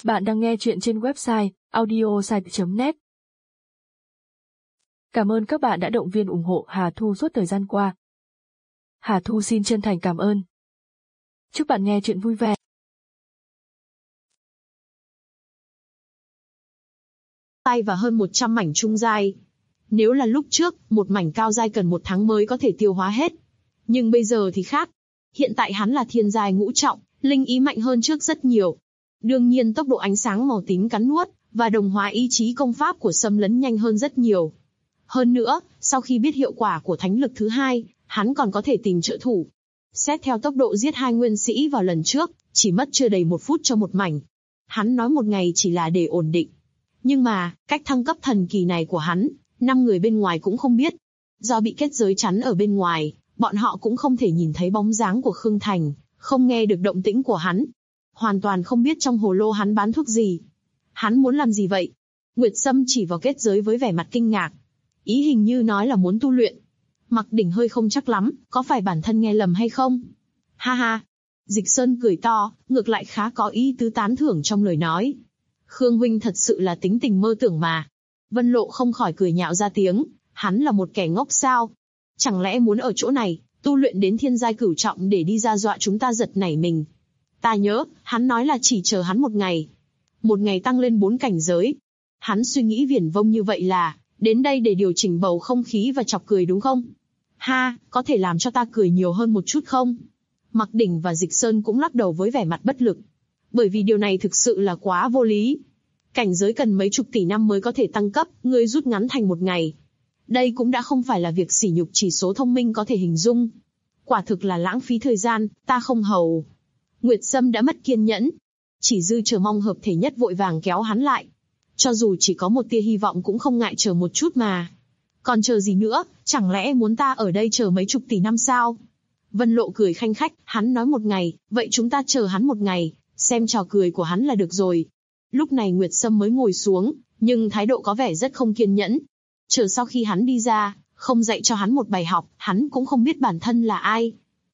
Bạn đang nghe chuyện trên website audiosite.net. Cảm ơn các bạn đã động viên ủng hộ Hà Thu suốt thời gian qua. Hà Thu xin chân thành cảm ơn. Chúc bạn nghe chuyện vui vẻ. Giai và hơn 100 mảnh trung giai. Nếu là lúc trước, một mảnh cao giai cần 1 tháng mới có thể tiêu hóa hết. Nhưng bây giờ thì khác. Hiện tại hắn là thiên giai ngũ trọng, linh ý mạnh hơn trước rất nhiều. Đương nhiên tốc độ ánh sáng màu tím cắn nuốt và đồng hóa ý chí công pháp của xâm lấn nhanh hơn rất nhiều. Hơn nữa, sau khi biết hiệu quả của thánh lực thứ hai, hắn còn có thể tìm trợ thủ. Xét theo tốc độ giết 2 nguyên sĩ vào lần trước, chỉ mất chưa đầy 1 phút cho một mảnh. Hắn nói 1 ngày chỉ là để ổn định. Nhưng mà, cách thăng cấp thần kỳ này của hắn, 5 người bên ngoài cũng không biết. Do bị kết giới chắn ở bên ngoài, bọn họ cũng không thể nhìn thấy bóng dáng của Khương Thành, không nghe được động tĩnh của hắn. Hoàn toàn không biết trong hồ lô hắn bán thuốc gì. Hắn muốn làm gì vậy? Nguyệt Sâm chỉ vào kết giới với vẻ mặt kinh ngạc. Ý hình như nói là muốn tu luyện. Mặc Đỉnh hơi không chắc lắm, có phải bản thân nghe lầm hay không? Ha ha. Dịch Sơn cười to, ngược lại khá có ý tứ tán thưởng trong lời nói. Khương huynh thật sự là tính tình mơ tưởng mà. Vân Lộ không khỏi cười nhạo ra tiếng, hắn là một kẻ ngốc sao? Chẳng lẽ muốn ở chỗ này, tu luyện đến thiên giai cửu trọng để đi ra dọa chúng ta giật nảy mình? Ta nhớ, hắn nói là chỉ chờ hắn 1 ngày. 1 ngày tăng lên 4 cảnh giới. Hắn suy nghĩ viển vông như vậy là, đến đây để điều chỉnh bầu không khí và chọc cười đúng không? Ha, có thể làm cho ta cười nhiều hơn một chút không? Mặc Đỉnh và Dịch Sơn cũng lắc đầu với vẻ mặt bất lực. Bởi vì điều này thực sự là quá vô lý. Cảnh giới cần mấy chục tỷ năm mới có thể tăng cấp, ngươi rút ngắn thành 1 ngày. Đây cũng đã không phải là việc sỉ nhục chỉ số thông minh có thể hình dung. Quả thực là lãng phí thời gian, ta không hầu. Nguyệt Sâm đã mất kiên nhẫn. Chỉ dư chờ mong hợp thể nhất vội vàng kéo hắn lại. Cho dù chỉ có một tia hy vọng cũng không ngại chờ một chút mà. Còn chờ gì nữa, chẳng lẽ muốn ta ở đây chờ mấy chục tỷ năm sao? Vân Lộ cười khanh khách, hắn nói 1 ngày, vậy chúng ta chờ hắn 1 ngày, xem trò cười của hắn là được rồi. Lúc này Nguyệt Sâm mới ngồi xuống, nhưng thái độ có vẻ rất không kiên nhẫn. Chờ sau khi hắn đi ra, không dạy cho hắn một bài học, hắn cũng không biết bản thân là ai.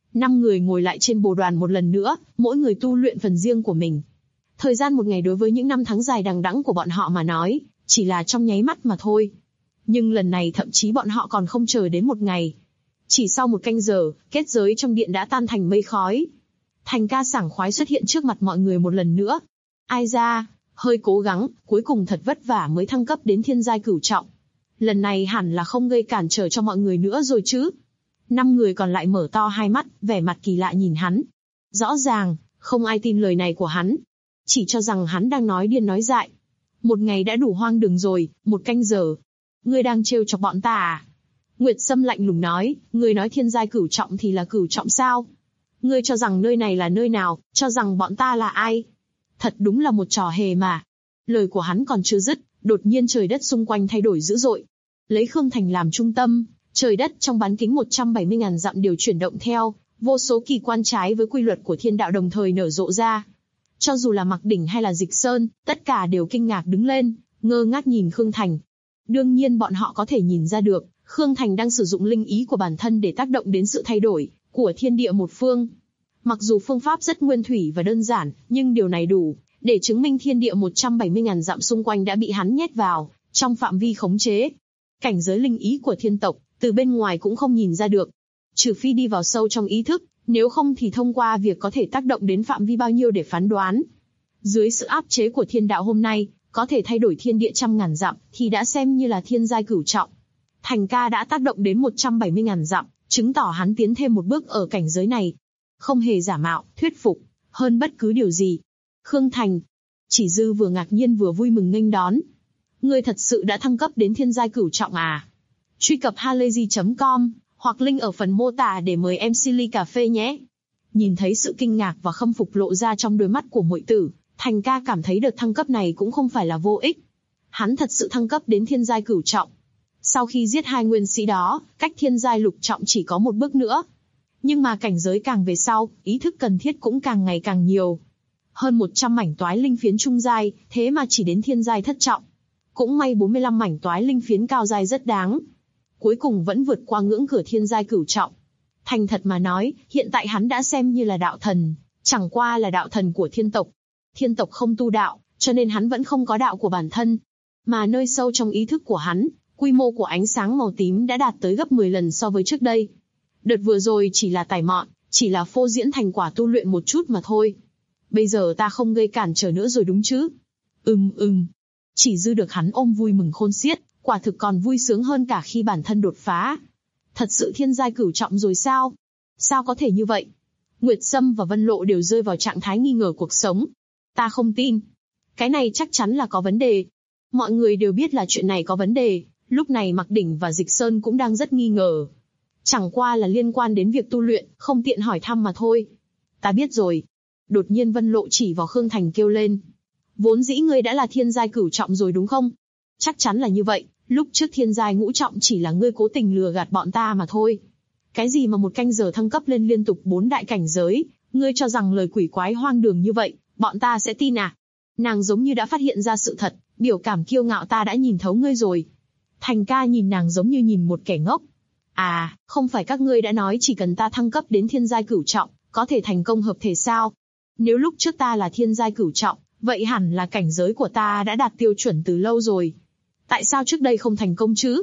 5 người ngồi lại trên bồ đoàn một lần nữa, mỗi người tu luyện phần riêng của mình. Thời gian 1 ngày đối với những năm tháng dài đằng đẵng của bọn họ mà nói, chỉ là trong nháy mắt mà thôi. Nhưng lần này thậm chí bọn họ còn không chờ đến 1 ngày. Chỉ sau 1 canh giờ, kết giới trong điện đã tan thành mây khói. Thành ca sảng khoái xuất hiện trước mặt mọi người một lần nữa. Ai ra, hơi cố gắng, cuối cùng thật vất vả mới thăng cấp đến thiên giai cửu trọng. Lần này hẳn là không gây cản trở cho mọi người nữa rồi chứ. 5 người còn lại mở to hai mắt, vẻ mặt kỳ lạ nhìn hắn. Rõ ràng, không ai tin lời này của hắn. Chỉ cho rằng hắn đang nói điên nói dại. 1 ngày đã đủ hoang đường rồi, 1 canh giờ. Ngươi đang trêu chọc bọn ta à? Nguyệt Sâm lạnh lùng nói, ngươi nói thiên giai cửu trọng thì là cửu trọng sao? Ngươi cho rằng nơi này là nơi nào, cho rằng bọn ta là ai? Thật đúng là một trò hề mà. Lời của hắn còn chưa dứt, đột nhiên trời đất xung quanh thay đổi dữ dội. Lấy Khương Thành làm trung tâm, trời đất trong bán kính 170.000 dặm đều chuyển động theo, vô số kỳ quan trái với quy luật của thiên đạo đồng thời nở rộ ra. Cho dù là Mặc Đỉnh hay là Dịch Sơn, tất cả đều kinh ngạc đứng lên, ngơ ngác nhìn Khương Thành. Đương nhiên bọn họ có thể nhìn ra được, Khương Thành đang sử dụng linh ý của bản thân để tác động đến sự thay đổi của thiên địa một phương. Mặc dù phương pháp rất nguyên thủy và đơn giản, nhưng điều này đủ để chứng minh thiên địa 170.000 dặm xung quanh đã bị hắn nhét vào trong phạm vi khống chế. Cảnh giới linh ý của thiên tộc, từ bên ngoài cũng không nhìn ra được. Trừ phi đi vào sâu trong ý thức, nếu không thì thông qua việc có thể tác động đến phạm vi bao nhiêu để phán đoán. Dưới sự áp chế của thiên đạo hôm nay, có thể thay đổi thiên địa 100.000 dặm, thì đã xem như là thiên giai cửu trọng. Thành ca đã tác động đến 170.000 dặm, chứng tỏ hắn tiến thêm một bước ở cảnh giới này. Không hề giả mạo, thuyết phục, hơn bất cứ điều gì. Khương Thành, chỉ dư vừa ngạc nhiên vừa vui mừng nghênh đón. Ngươi thật sự đã thăng cấp đến thiên giai cửu trọng à? Truy cập halayzi.com, hoặc link ở phần mô tả để mời MC ly cà phê nhé. Nhìn thấy sự kinh ngạc và khâm phục lộ ra trong đôi mắt của muội tử, Thành ca cảm thấy đợt thăng cấp này cũng không phải là vô ích. Hắn thật sự thăng cấp đến thiên giai cửu trọng. Sau khi giết 2 nguyên sĩ đó, cách thiên giai lục trọng chỉ có 1 bước nữa. Nhưng mà cảnh giới càng về sau, ý thức cần thiết cũng càng ngày càng nhiều. Hơn 100 mảnh toái linh phiến trung giai, thế mà chỉ đến thiên giai thất trọng. Cũng may 45 mảnh toái linh phiến cao giai rất đáng. Cuối cùng vẫn vượt qua ngưỡng cửa thiên giai cửu trọng. Thành thật mà nói, hiện tại hắn đã xem như là đạo thần, chẳng qua là đạo thần của thiên tộc. Thiên tộc không tu đạo, cho nên hắn vẫn không có đạo của bản thân. Mà nơi sâu trong ý thức của hắn, quy mô của ánh sáng màu tím đã đạt tới gấp 10 lần so với trước đây. Đợt vừa rồi chỉ là tài mọn, chỉ là phô diễn thành quả tu luyện một chút mà thôi. Bây giờ ta không gây cản trở nữa rồi đúng chứ? Chỉ dư được hắn ôm vui mừng khôn xiết, quả thực còn vui sướng hơn cả khi bản thân đột phá. Thật sự thiên giai cửu trọng rồi sao? Sao có thể như vậy? Nguyệt Sâm và Vân Lộ đều rơi vào trạng thái nghi ngờ cuộc sống. Ta không tin. Cái này chắc chắn là có vấn đề. Mọi người đều biết là chuyện này có vấn đề, lúc này Mạc Đỉnh và Dịch Sơn cũng đang rất nghi ngờ. Chẳng qua là liên quan đến việc tu luyện, không tiện hỏi thăm mà thôi. Ta biết rồi. Đột nhiên Vân Lộ chỉ vào Khương Thành kêu lên. Vốn dĩ ngươi đã là thiên giai cửu trọng rồi đúng không? Chắc chắn là như vậy, lúc trước thiên giai ngũ trọng chỉ là ngươi cố tình lừa gạt bọn ta mà thôi. Cái gì mà một canh giờ thăng cấp lên liên tục 4 đại cảnh giới, ngươi cho rằng lời quỷ quái hoang đường như vậy, bọn ta sẽ tin à? Nàng giống như đã phát hiện ra sự thật, biểu cảm kiêu ngạo ta đã nhìn thấu ngươi rồi. Thành ca nhìn nàng giống như nhìn một kẻ ngốc. À, không phải các ngươi đã nói chỉ cần ta thăng cấp đến thiên giai cửu trọng, có thể thành công hợp thể sao? Nếu lúc trước ta là thiên giai cửu trọng, vậy hẳn là cảnh giới của ta đã đạt tiêu chuẩn từ lâu rồi. Tại sao trước đây không thành công chứ?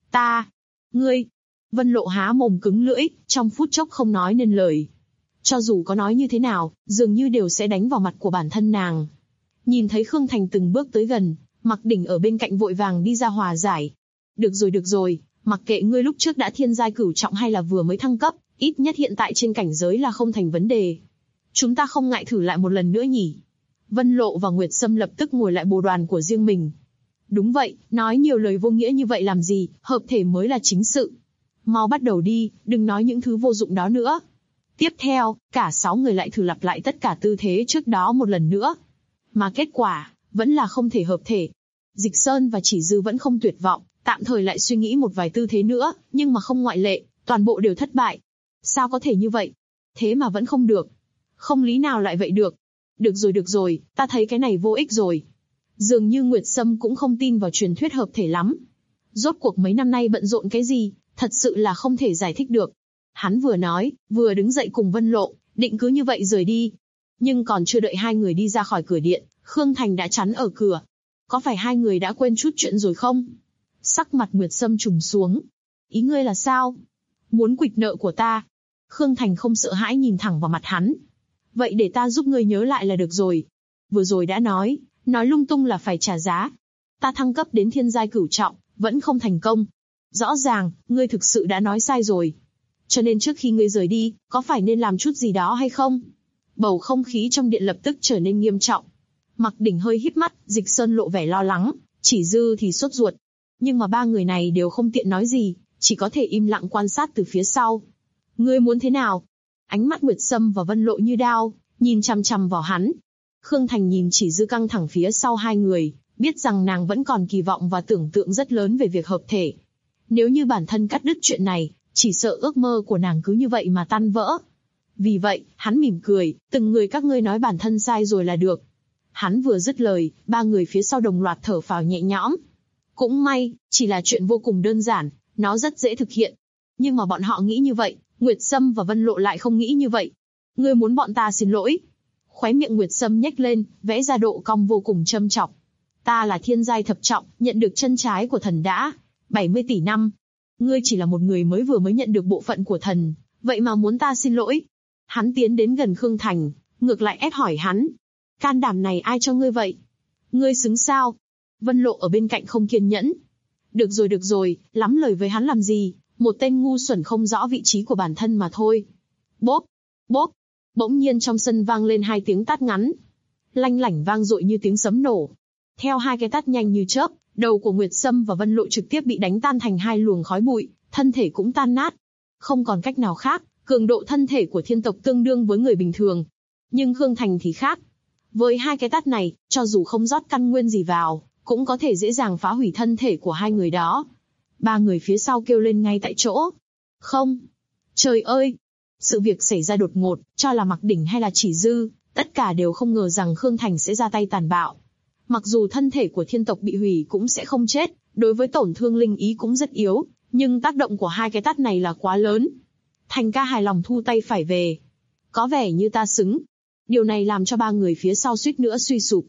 Ngươi... Vân Lộ há mồm cứng lưỡi, trong phút chốc không nói nên lời. Cho dù có nói như thế nào, dường như đều sẽ đánh vào mặt của bản thân nàng. Nhìn thấy Khương Thành từng bước tới gần, Mạc Đỉnh ở bên cạnh vội vàng đi ra hòa giải. Được rồi, mặc kệ ngươi lúc trước đã thiên giai cửu trọng hay là vừa mới thăng cấp, ít nhất hiện tại trên cảnh giới là không thành vấn đề. Chúng ta không ngại thử lại một lần nữa nhỉ? Vân Lộ và Nguyệt Sâm lập tức ngồi lại bồ đoàn của riêng mình. Đúng vậy, nói nhiều lời vô nghĩa như vậy làm gì, hợp thể mới là chính sự. Mau bắt đầu đi, đừng nói những thứ vô dụng đó nữa. Tiếp theo, cả 6 người lại thử lặp lại tất cả tư thế trước đó một lần nữa. Mà kết quả, vẫn là không thể hợp thể. Dịch Sơn và Chỉ Dư vẫn không tuyệt vọng, tạm thời lại suy nghĩ một vài tư thế nữa, nhưng mà không ngoại lệ, toàn bộ đều thất bại. Sao có thể như vậy? Thế mà vẫn không được. Không lý nào lại vậy được. Được rồi, ta thấy cái này vô ích rồi. Dường như Nguyệt Sâm cũng không tin vào truyền thuyết hợp thể lắm. Rốt cuộc mấy năm nay bận rộn cái gì, thật sự là không thể giải thích được. Hắn vừa nói, vừa đứng dậy cùng Vân Lộ, định cứ như vậy rời đi. Nhưng còn chưa đợi hai người đi ra khỏi cửa điện, Khương Thành đã chắn ở cửa. Có phải hai người đã quên chút chuyện rồi không? Sắc mặt Nguyệt Sâm trùng xuống. Ý ngươi là sao? Muốn quỵt nợ của ta? Khương Thành không sợ hãi nhìn thẳng vào mặt hắn. Vậy để ta giúp ngươi nhớ lại là được rồi. Vừa rồi đã nói lung tung là phải trả giá. Ta thăng cấp đến thiên giai cửu trọng, vẫn không thành công. Rõ ràng, ngươi thực sự đã nói sai rồi. Cho nên trước khi ngươi rời đi, có phải nên làm chút gì đó hay không? Bầu không khí trong điện lập tức trở nên nghiêm trọng. Mạc Đỉnh hơi híp mắt, Dịch Sơn lộ vẻ lo lắng, Chỉ Dư thì sốt ruột. Nhưng mà ba người này đều không tiện nói gì, chỉ có thể im lặng quan sát từ phía sau. Ngươi muốn thế nào? Ánh mắt Nguyệt Sâm và Vân Lộ như đao, nhìn chằm chằm vào hắn. Khương Thành nhìn Chỉ Dư căng thẳng phía sau hai người, biết rằng nàng vẫn còn kỳ vọng và tưởng tượng rất lớn về việc hợp thể. Nếu như bản thân cắt đứt chuyện này, chỉ sợ ước mơ của nàng cứ như vậy mà tan vỡ. Vì vậy, hắn mỉm cười, từng người các ngươi nói bản thân sai rồi là được. Hắn vừa dứt lời, ba người phía sau đồng loạt thở phào nhẹ nhõm. Cũng may, chỉ là chuyện vô cùng đơn giản, nó rất dễ thực hiện. Nhưng mà bọn họ nghĩ như vậy, Nguyệt Sâm và Vân Lộ lại không nghĩ như vậy. Ngươi muốn bọn ta xin lỗi? Khóe miệng Nguyệt Sâm nhếch lên, vẽ ra độ cong vô cùng châm chọc. Ta là thiên giai thập trọng, nhận được chân trái của thần đã 70 tỷ năm. Ngươi chỉ là một người vừa mới nhận được bộ phận của thần, vậy mà muốn ta xin lỗi? Hắn tiến đến gần Khương Thành, ngược lại ép hỏi hắn. Can đảm này ai cho ngươi vậy? Ngươi xứng sao? Vân Lộ ở bên cạnh không kiên nhẫn. Được rồi, lắm lời với hắn làm gì, một tên ngu xuẩn không rõ vị trí của bản thân mà thôi. Bốp, bốp, bỗng nhiên trong sân vang lên hai tiếng tát ngắn. Lanh lảnh vang dội như tiếng sấm nổ. Theo hai cái tát nhanh như chớp, đầu của Nguyệt Sâm và Vân Lộ trực tiếp bị đánh tan thành hai luồng khói bụi, thân thể cũng tan nát. Không còn cách nào khác, cường độ thân thể của thiên tộc tương đương với người bình thường. Nhưng Khương Thành thì khác. Với hai cái tát này, cho dù không rót căn nguyên gì vào, cũng có thể dễ dàng phá hủy thân thể của hai người đó. Ba người phía sau kêu lên ngay tại chỗ. Không! Trời ơi! Sự việc xảy ra đột ngột, cho là Mạc Đỉnh hay là Chỉ Dư, tất cả đều không ngờ rằng Khương Thành sẽ ra tay tàn bạo. Mặc dù thân thể của thiên tộc bị hủy cũng sẽ không chết, đối với tổn thương linh ý cũng rất yếu, nhưng tác động của hai cái tát này là quá lớn. Thành ca hài lòng thu tay phải về. Có vẻ như ta xứng. Điều này làm cho ba người phía sau suýt nữa suy sụp.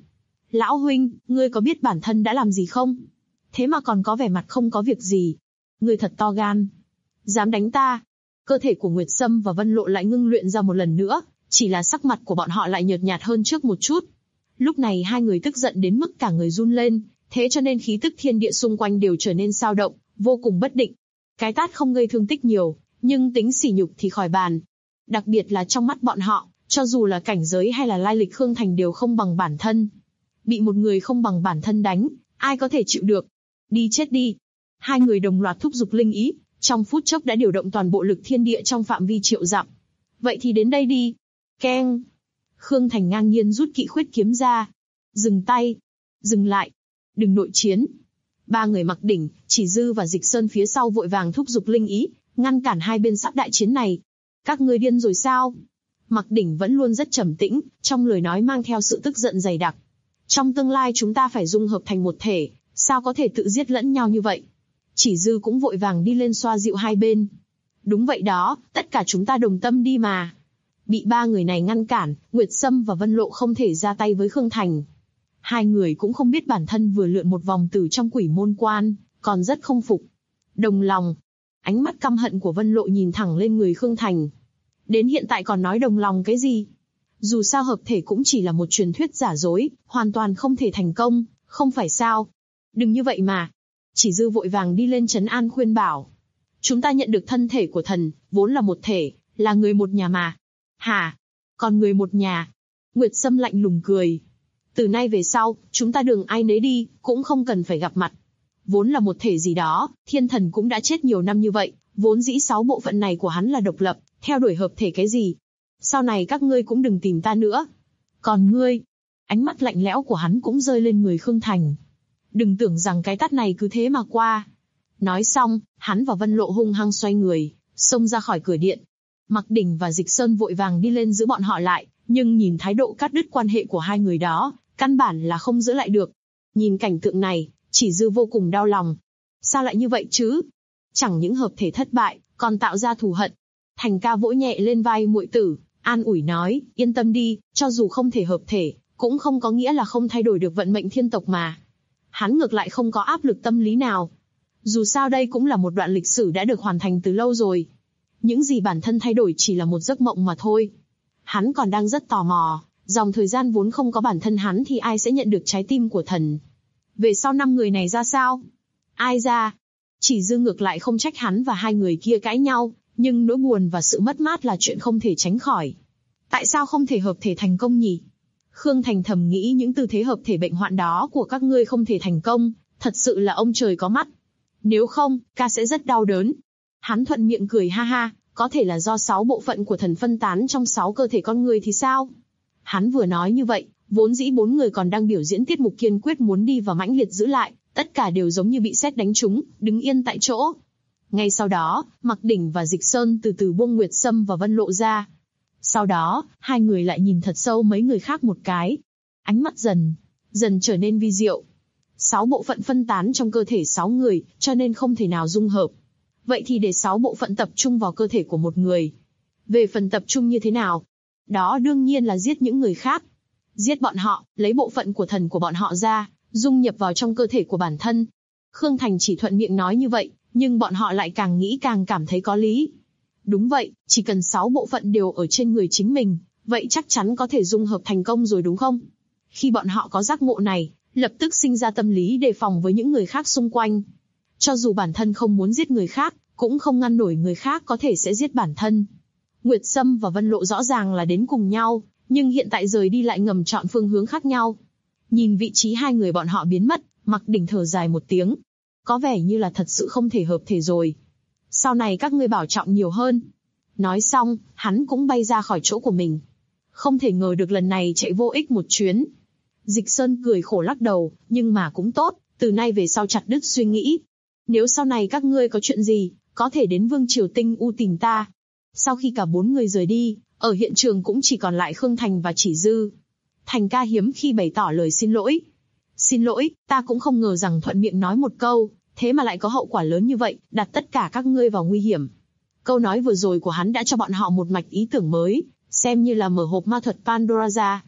Lão huynh, ngươi có biết bản thân đã làm gì không? Thế mà còn có vẻ mặt không có việc gì. Ngươi thật to gan. Dám đánh ta. Cơ thể của Nguyệt Sâm và Vân Lộ lại ngưng luyện ra một lần nữa, chỉ là sắc mặt của bọn họ lại nhợt nhạt hơn trước một chút. Lúc này hai người tức giận đến mức cả người run lên, thế cho nên khí tức thiên địa xung quanh đều trở nên xao động, vô cùng bất định. Cái tát không gây thương tích nhiều, nhưng tính sỉ nhục thì khỏi bàn. Đặc biệt là trong mắt bọn họ, cho dù là cảnh giới hay là lai lịch Khương Thành đều không bằng bản thân. Bị một người không bằng bản thân đánh, ai có thể chịu được? Đi chết đi! Hai người đồng loạt thúc giục linh ý, trong phút chốc đã điều động toàn bộ lực thiên địa trong phạm vi triệu dặm. Vậy thì đến đây đi! Keng! Khương Thành ngang nhiên rút kỵ khuyết kiếm ra. Dừng tay! Dừng lại! Đừng nội chiến! Ba người Mặc Đỉnh, Chỉ Dư và Dịch Sơn phía sau vội vàng thúc giục linh ý, ngăn cản hai bên sắp đại chiến này. Các ngươi điên rồi sao? Mặc Đỉnh vẫn luôn rất trầm tĩnh, trong lời nói mang theo sự tức giận dày đặc. Trong tương lai chúng ta phải dung hợp thành một thể, sao có thể tự giết lẫn nhau như vậy? Chỉ Dư cũng vội vàng đi lên xoa dịu hai bên. Đúng vậy đó, tất cả chúng ta đồng tâm đi mà. Bị ba người này ngăn cản, Nguyệt Sâm và Vân Lộ không thể ra tay với Khương Thành. Hai người cũng không biết bản thân vừa lượn một vòng từ trong quỷ môn quan, còn rất không phục. Đồng lòng. Ánh mắt căm hận của Vân Lộ nhìn thẳng lên người Khương Thành. Đến hiện tại còn nói đồng lòng cái gì? Dù sao hợp thể cũng chỉ là một truyền thuyết giả dối, hoàn toàn không thể thành công, không phải sao? Đừng như vậy mà. Chỉ Dư vội vàng đi lên trấn an khuyên bảo. Chúng ta nhận được thân thể của thần, vốn là một thể, là người một nhà mà. Hả? Còn người một nhà? Nguyệt Sâm lạnh lùng cười. Từ nay về sau, chúng ta đường ai nấy đi, cũng không cần phải gặp mặt. Vốn là một thể gì đó, thiên thần cũng đã chết nhiều năm như vậy, vốn dĩ 6 bộ phận này của hắn là độc lập, theo đuổi hợp thể cái gì. Sau này các ngươi cũng đừng tìm ta nữa. Còn ngươi, ánh mắt lạnh lẽo của hắn cũng rơi lên người Khương Thành. Đừng tưởng rằng cái tát này cứ thế mà qua. Nói xong, hắn và Vân Lộ hung hăng xoay người, xông ra khỏi cửa điện. Mặc Đỉnh và Dịch Sơn vội vàng đi lên giữ bọn họ lại, nhưng nhìn thái độ cắt đứt quan hệ của hai người đó, căn bản là không giữ lại được. Nhìn cảnh tượng này, Chỉ Dư vô cùng đau lòng. Sao lại như vậy chứ? Chẳng những hợp thể thất bại, còn tạo ra thù hận. Thành ca vỗ nhẹ lên vai muội tử, an ủi nói, yên tâm đi, cho dù không thể hợp thể, cũng không có nghĩa là không thay đổi được vận mệnh thiên tộc mà. Hắn ngược lại không có áp lực tâm lý nào. Dù sao đây cũng là một đoạn lịch sử đã được hoàn thành từ lâu rồi. Những gì bản thân thay đổi chỉ là một giấc mộng mà thôi. Hắn còn đang rất tò mò, dòng thời gian vốn không có bản thân hắn thì ai sẽ nhận được trái tim của thần. Về sau 5 người này ra sao? Ai ra? Chỉ Dư ngược lại không trách hắn và hai người kia cãi nhau, nhưng nỗi buồn và sự mất mát là chuyện không thể tránh khỏi. Tại sao không thể hợp thể thành công nhỉ? Khương Thành thầm nghĩ những tư thế hợp thể bệnh hoạn đó của các ngươi không thể thành công, thật sự là ông trời có mắt. Nếu không, ca sẽ rất đau đớn. Hắn thuận miệng cười ha ha, có thể là do 6 bộ phận của thần phân tán trong 6 cơ thể con người thì sao? Hắn vừa nói như vậy, vốn dĩ 4 người còn đang biểu diễn tiết mục kiên quyết muốn đi và mãnh liệt giữ lại, tất cả đều giống như bị sét đánh trúng, đứng yên tại chỗ. Ngay sau đó, Mặc Đỉnh và Dịch Sơn từ từ buông Nguyệt Sâm và Vân Lộ ra. Sau đó, hai người lại nhìn thật sâu mấy người khác một cái. Ánh mắt dần trở nên vi diệu. 6 bộ phận phân tán trong cơ thể 6 người, cho nên không thể nào dung hợp. Vậy thì để 6 bộ phận tập trung vào cơ thể của một người. Về phần tập trung như thế nào? Đó đương nhiên là giết những người khác. Giết bọn họ, lấy bộ phận của thần của bọn họ ra, dung nhập vào trong cơ thể của bản thân. Khương Thành chỉ thuận miệng nói như vậy, nhưng bọn họ lại càng nghĩ càng cảm thấy có lý. Đúng vậy, chỉ cần 6 bộ phận đều ở trên người chính mình, vậy chắc chắn có thể dung hợp thành công rồi đúng không? Khi bọn họ có giác ngộ này, lập tức sinh ra tâm lý đề phòng với những người khác xung quanh. Cho dù bản thân không muốn giết người khác, cũng không ngăn nổi người khác có thể sẽ giết bản thân. Nguyệt Sâm và Vân Lộ rõ ràng là đến cùng nhau, nhưng hiện tại rời đi lại ngầm chọn phương hướng khác nhau. Nhìn vị trí hai người bọn họ biến mất, Mặc Đỉnh thở dài một tiếng. Có vẻ như là thật sự không thể hợp thể rồi. Sau này các ngươi bảo trọng nhiều hơn. Nói xong, hắn cũng bay ra khỏi chỗ của mình. Không thể ngờ được lần này chạy vô ích một chuyến. Dịch Sơn cười khổ lắc đầu, nhưng mà cũng tốt, từ nay về sau chặt đứt suy nghĩ. Nếu sau này các ngươi có chuyện gì, có thể đến Vương Triều Tinh U tìm ta. Sau khi cả 4 người rời đi, ở hiện trường cũng chỉ còn lại Khương Thành và Chỉ Dư. Thành ca hiếm khi bày tỏ lời xin lỗi. Xin lỗi, ta cũng không ngờ rằng thuận miệng nói một câu, thế mà lại có hậu quả lớn như vậy, đặt tất cả các ngươi vào nguy hiểm. Câu nói vừa rồi của hắn đã cho bọn họ một mạch ý tưởng mới, xem như là mở hộp ma thuật Pandora ra.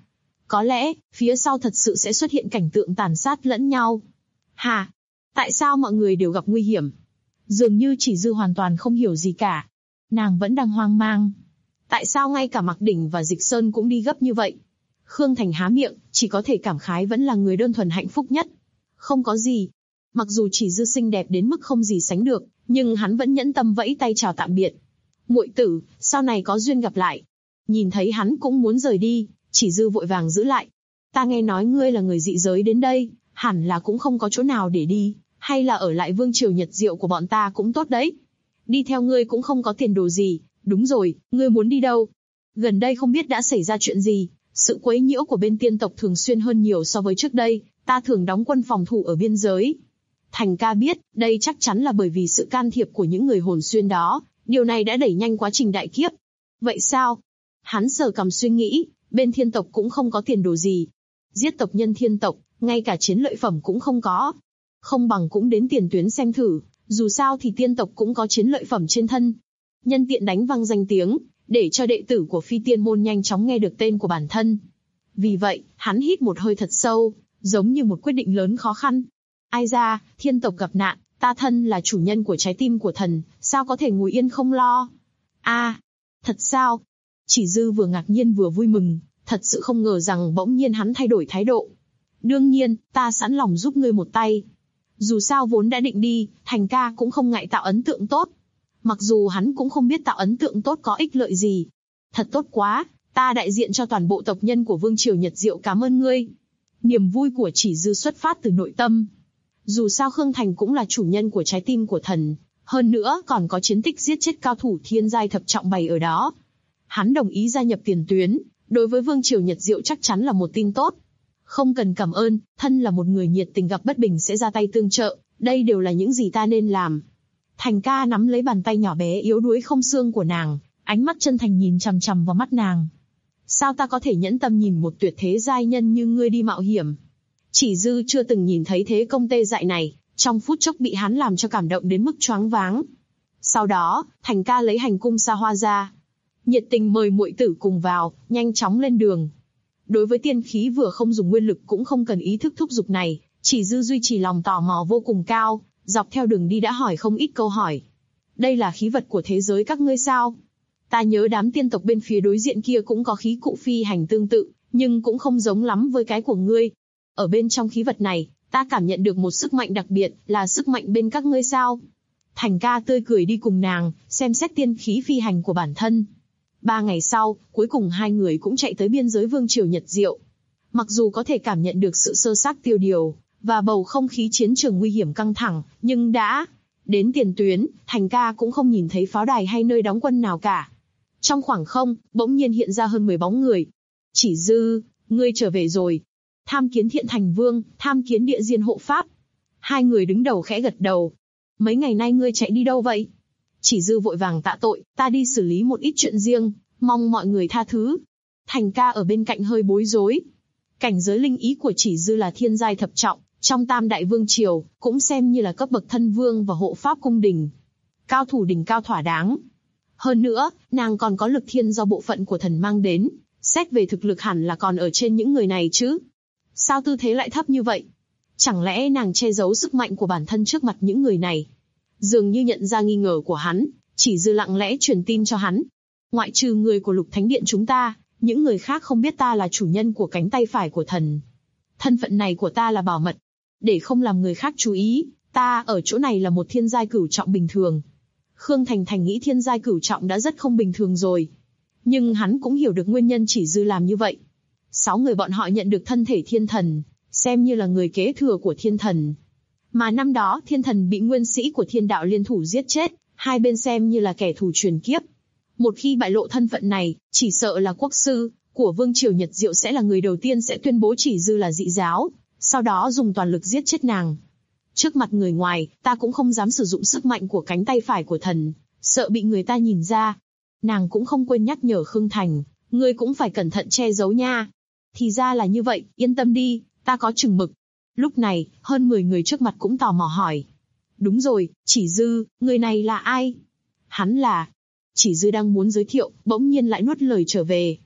Có lẽ, phía sau thật sự sẽ xuất hiện cảnh tượng tàn sát lẫn nhau. Hả? Tại sao mọi người đều gặp nguy hiểm? Dường như Chỉ Dư hoàn toàn không hiểu gì cả. Nàng vẫn đang hoang mang. Tại sao ngay cả Mạc Đỉnh và Dịch Sơn cũng đi gấp như vậy? Khương Thành há miệng, chỉ có thể cảm khái vẫn là người đơn thuần hạnh phúc nhất. Không có gì. Mặc dù Chỉ Dư xinh đẹp đến mức không gì sánh được, nhưng hắn vẫn nhẫn tâm vẫy tay chào tạm biệt. Muội tử, sau này có duyên gặp lại. Nhìn thấy hắn cũng muốn rời đi, Chỉ Dư vội vàng giữ lại. Ta nghe nói ngươi là người dị giới đến đây, hẳn là cũng không có chỗ nào để đi, hay là ở lại vương triều Nhật Diệu của bọn ta cũng tốt đấy. Đi theo ngươi cũng không có tiền đồ gì, đúng rồi, ngươi muốn đi đâu? Gần đây không biết đã xảy ra chuyện gì, sự quấy nhiễu của bên tiên tộc thường xuyên hơn nhiều so với trước đây, ta thường đóng quân phòng thủ ở biên giới. Thành ca biết, đây chắc chắn là bởi vì sự can thiệp của những người hồn xuyên đó, điều này đã đẩy nhanh quá trình đại kiếp. Vậy sao? Hắn sờ cằm suy nghĩ, bên thiên tộc cũng không có tiền đồ gì. Giết tộc nhân thiên tộc, ngay cả chiến lợi phẩm cũng không có. Không bằng cũng đến tiền tuyến xem thử, dù sao thì tiên tộc cũng có chiến lợi phẩm trên thân. Nhân tiện đánh vang danh tiếng, để cho đệ tử của Phi Tiên Môn nhanh chóng nghe được tên của bản thân. Vì vậy, hắn hít một hơi thật sâu, giống như một quyết định lớn khó khăn. Ai ra, thiên tộc gặp nạn, ta thân là chủ nhân của trái tim của thần, sao có thể ngồi yên không lo? Thật sao? Chỉ Dư vừa ngạc nhiên vừa vui mừng, thật sự không ngờ rằng bỗng nhiên hắn thay đổi thái độ. Đương nhiên, ta sẵn lòng giúp ngươi một tay. Dù sao vốn đã định đi, Thành ca cũng không ngại tạo ấn tượng tốt. Mặc dù hắn cũng không biết tạo ấn tượng tốt có ích lợi gì. Thật tốt quá, ta đại diện cho toàn bộ tộc nhân của Vương Triều Nhật Diệu cảm ơn ngươi. Niềm vui của Chỉ Dư xuất phát từ nội tâm. Dù sao Khương Thành cũng là chủ nhân của trái tim của thần, hơn nữa còn có chiến tích giết chết cao thủ thiên giai thập trọng bày ở đó. Hắn đồng ý gia nhập tiền tuyến, đối với Vương Triều Nhật Diệu chắc chắn là một tin tốt. Không cần cảm ơn, thân là một người nhiệt tình gặp bất bình sẽ ra tay tương trợ, đây đều là những gì ta nên làm. Thành ca nắm lấy bàn tay nhỏ bé yếu đuối không xương của nàng, ánh mắt chân thành nhìn chằm chằm vào mắt nàng. Sao ta có thể nhẫn tâm nhìn một tuyệt thế giai nhân như ngươi đi mạo hiểm? Chỉ Dư chưa từng nhìn thấy thế công tê dại này, trong phút chốc bị hắn làm cho cảm động đến mức choáng váng. Sau đó, Thành ca lấy hành cung xa hoa ra, nhiệt tình mời muội tử cùng vào, nhanh chóng lên đường. Đối với tiên khí vừa không dùng nguyên lực cũng không cần ý thức thúc giục này, Chỉ Dư duy trì lòng tò mò vô cùng cao, dọc theo đường đi đã hỏi không ít câu hỏi. Đây là khí vật của thế giới các ngươi sao? Ta nhớ đám tiên tộc bên phía đối diện kia cũng có khí cụ phi hành tương tự, nhưng cũng không giống lắm với cái của ngươi. Ở bên trong khí vật này, ta cảm nhận được một sức mạnh đặc biệt, là sức mạnh bên các ngươi sao? Thành ca tươi cười đi cùng nàng, xem xét tiên khí phi hành của bản thân. 3 ngày sau, cuối cùng hai người cũng chạy tới biên giới Vương Triều Nhật Diệu. Mặc dù có thể cảm nhận được sự sơ xác tiêu điều, và bầu không khí chiến trường nguy hiểm căng thẳng, nhưng đã đến tiền tuyến, Thành ca cũng không nhìn thấy pháo đài hay nơi đóng quân nào cả. Trong khoảng không, bỗng nhiên hiện ra hơn 10 bóng người. Chỉ Dư, ngươi trở về rồi. Tham kiến Thiện Thành Vương, tham kiến Địa Diên hộ pháp. Hai người đứng đầu khẽ gật đầu. Mấy ngày nay ngươi chạy đi đâu vậy? Chỉ Dư vội vàng tạ tội, ta đi xử lý một ít chuyện riêng, mong mọi người tha thứ. Thành ca ở bên cạnh hơi bối rối. Cảnh giới linh ý của Chỉ Dư là thiên giai thập trọng, trong Tam Đại Vương Triều, cũng xem như là cấp bậc thân vương và hộ pháp cung đình. Cao thủ đỉnh cao thỏa đáng. Hơn nữa, nàng còn có lực thiên do bộ phận của thần mang đến, xét về thực lực hẳn là còn ở trên những người này chứ. Sao tư thế lại thấp như vậy? Chẳng lẽ nàng che giấu sức mạnh của bản thân trước mặt những người này? Dường như nhận ra nghi ngờ của hắn, Chỉ Dư lặng lẽ truyền tin cho hắn. Ngoại trừ người của Lục Thánh Điện chúng ta, những người khác không biết ta là chủ nhân của cánh tay phải của thần. Thân phận này của ta là bảo mật. Để không làm người khác chú ý, ta ở chỗ này là một thiên giai cửu trọng bình thường. Khương Thành nghĩ thiên giai cửu trọng đã rất không bình thường rồi. Nhưng hắn cũng hiểu được nguyên nhân Chỉ Dư làm như vậy. 6 người bọn họ nhận được thân thể thiên thần, xem như là người kế thừa của thiên thần. Mà năm đó thiên thần bị nguyên sĩ của thiên đạo liên thủ giết chết, hai bên xem như là kẻ thù truyền kiếp. Một khi bại lộ thân phận này, chỉ sợ là quốc sư của Vương Triều Nhật Diệu sẽ là người đầu tiên sẽ tuyên bố Chỉ Dư là dị giáo, sau đó dùng toàn lực giết chết nàng. Trước mặt người ngoài, ta cũng không dám sử dụng sức mạnh của cánh tay phải của thần, sợ bị người ta nhìn ra. Nàng cũng không quên nhắc nhở Khương Thành, ngươi cũng phải cẩn thận che giấu nha. Thì ra là như vậy, yên tâm đi, ta có chừng mực. Lúc này, hơn 10 người trước mặt cũng tò mò hỏi. Đúng rồi, Chỉ Dư, người này là ai? Hắn là... Chỉ Dư đang muốn giới thiệu, bỗng nhiên lại nuốt lời trở về.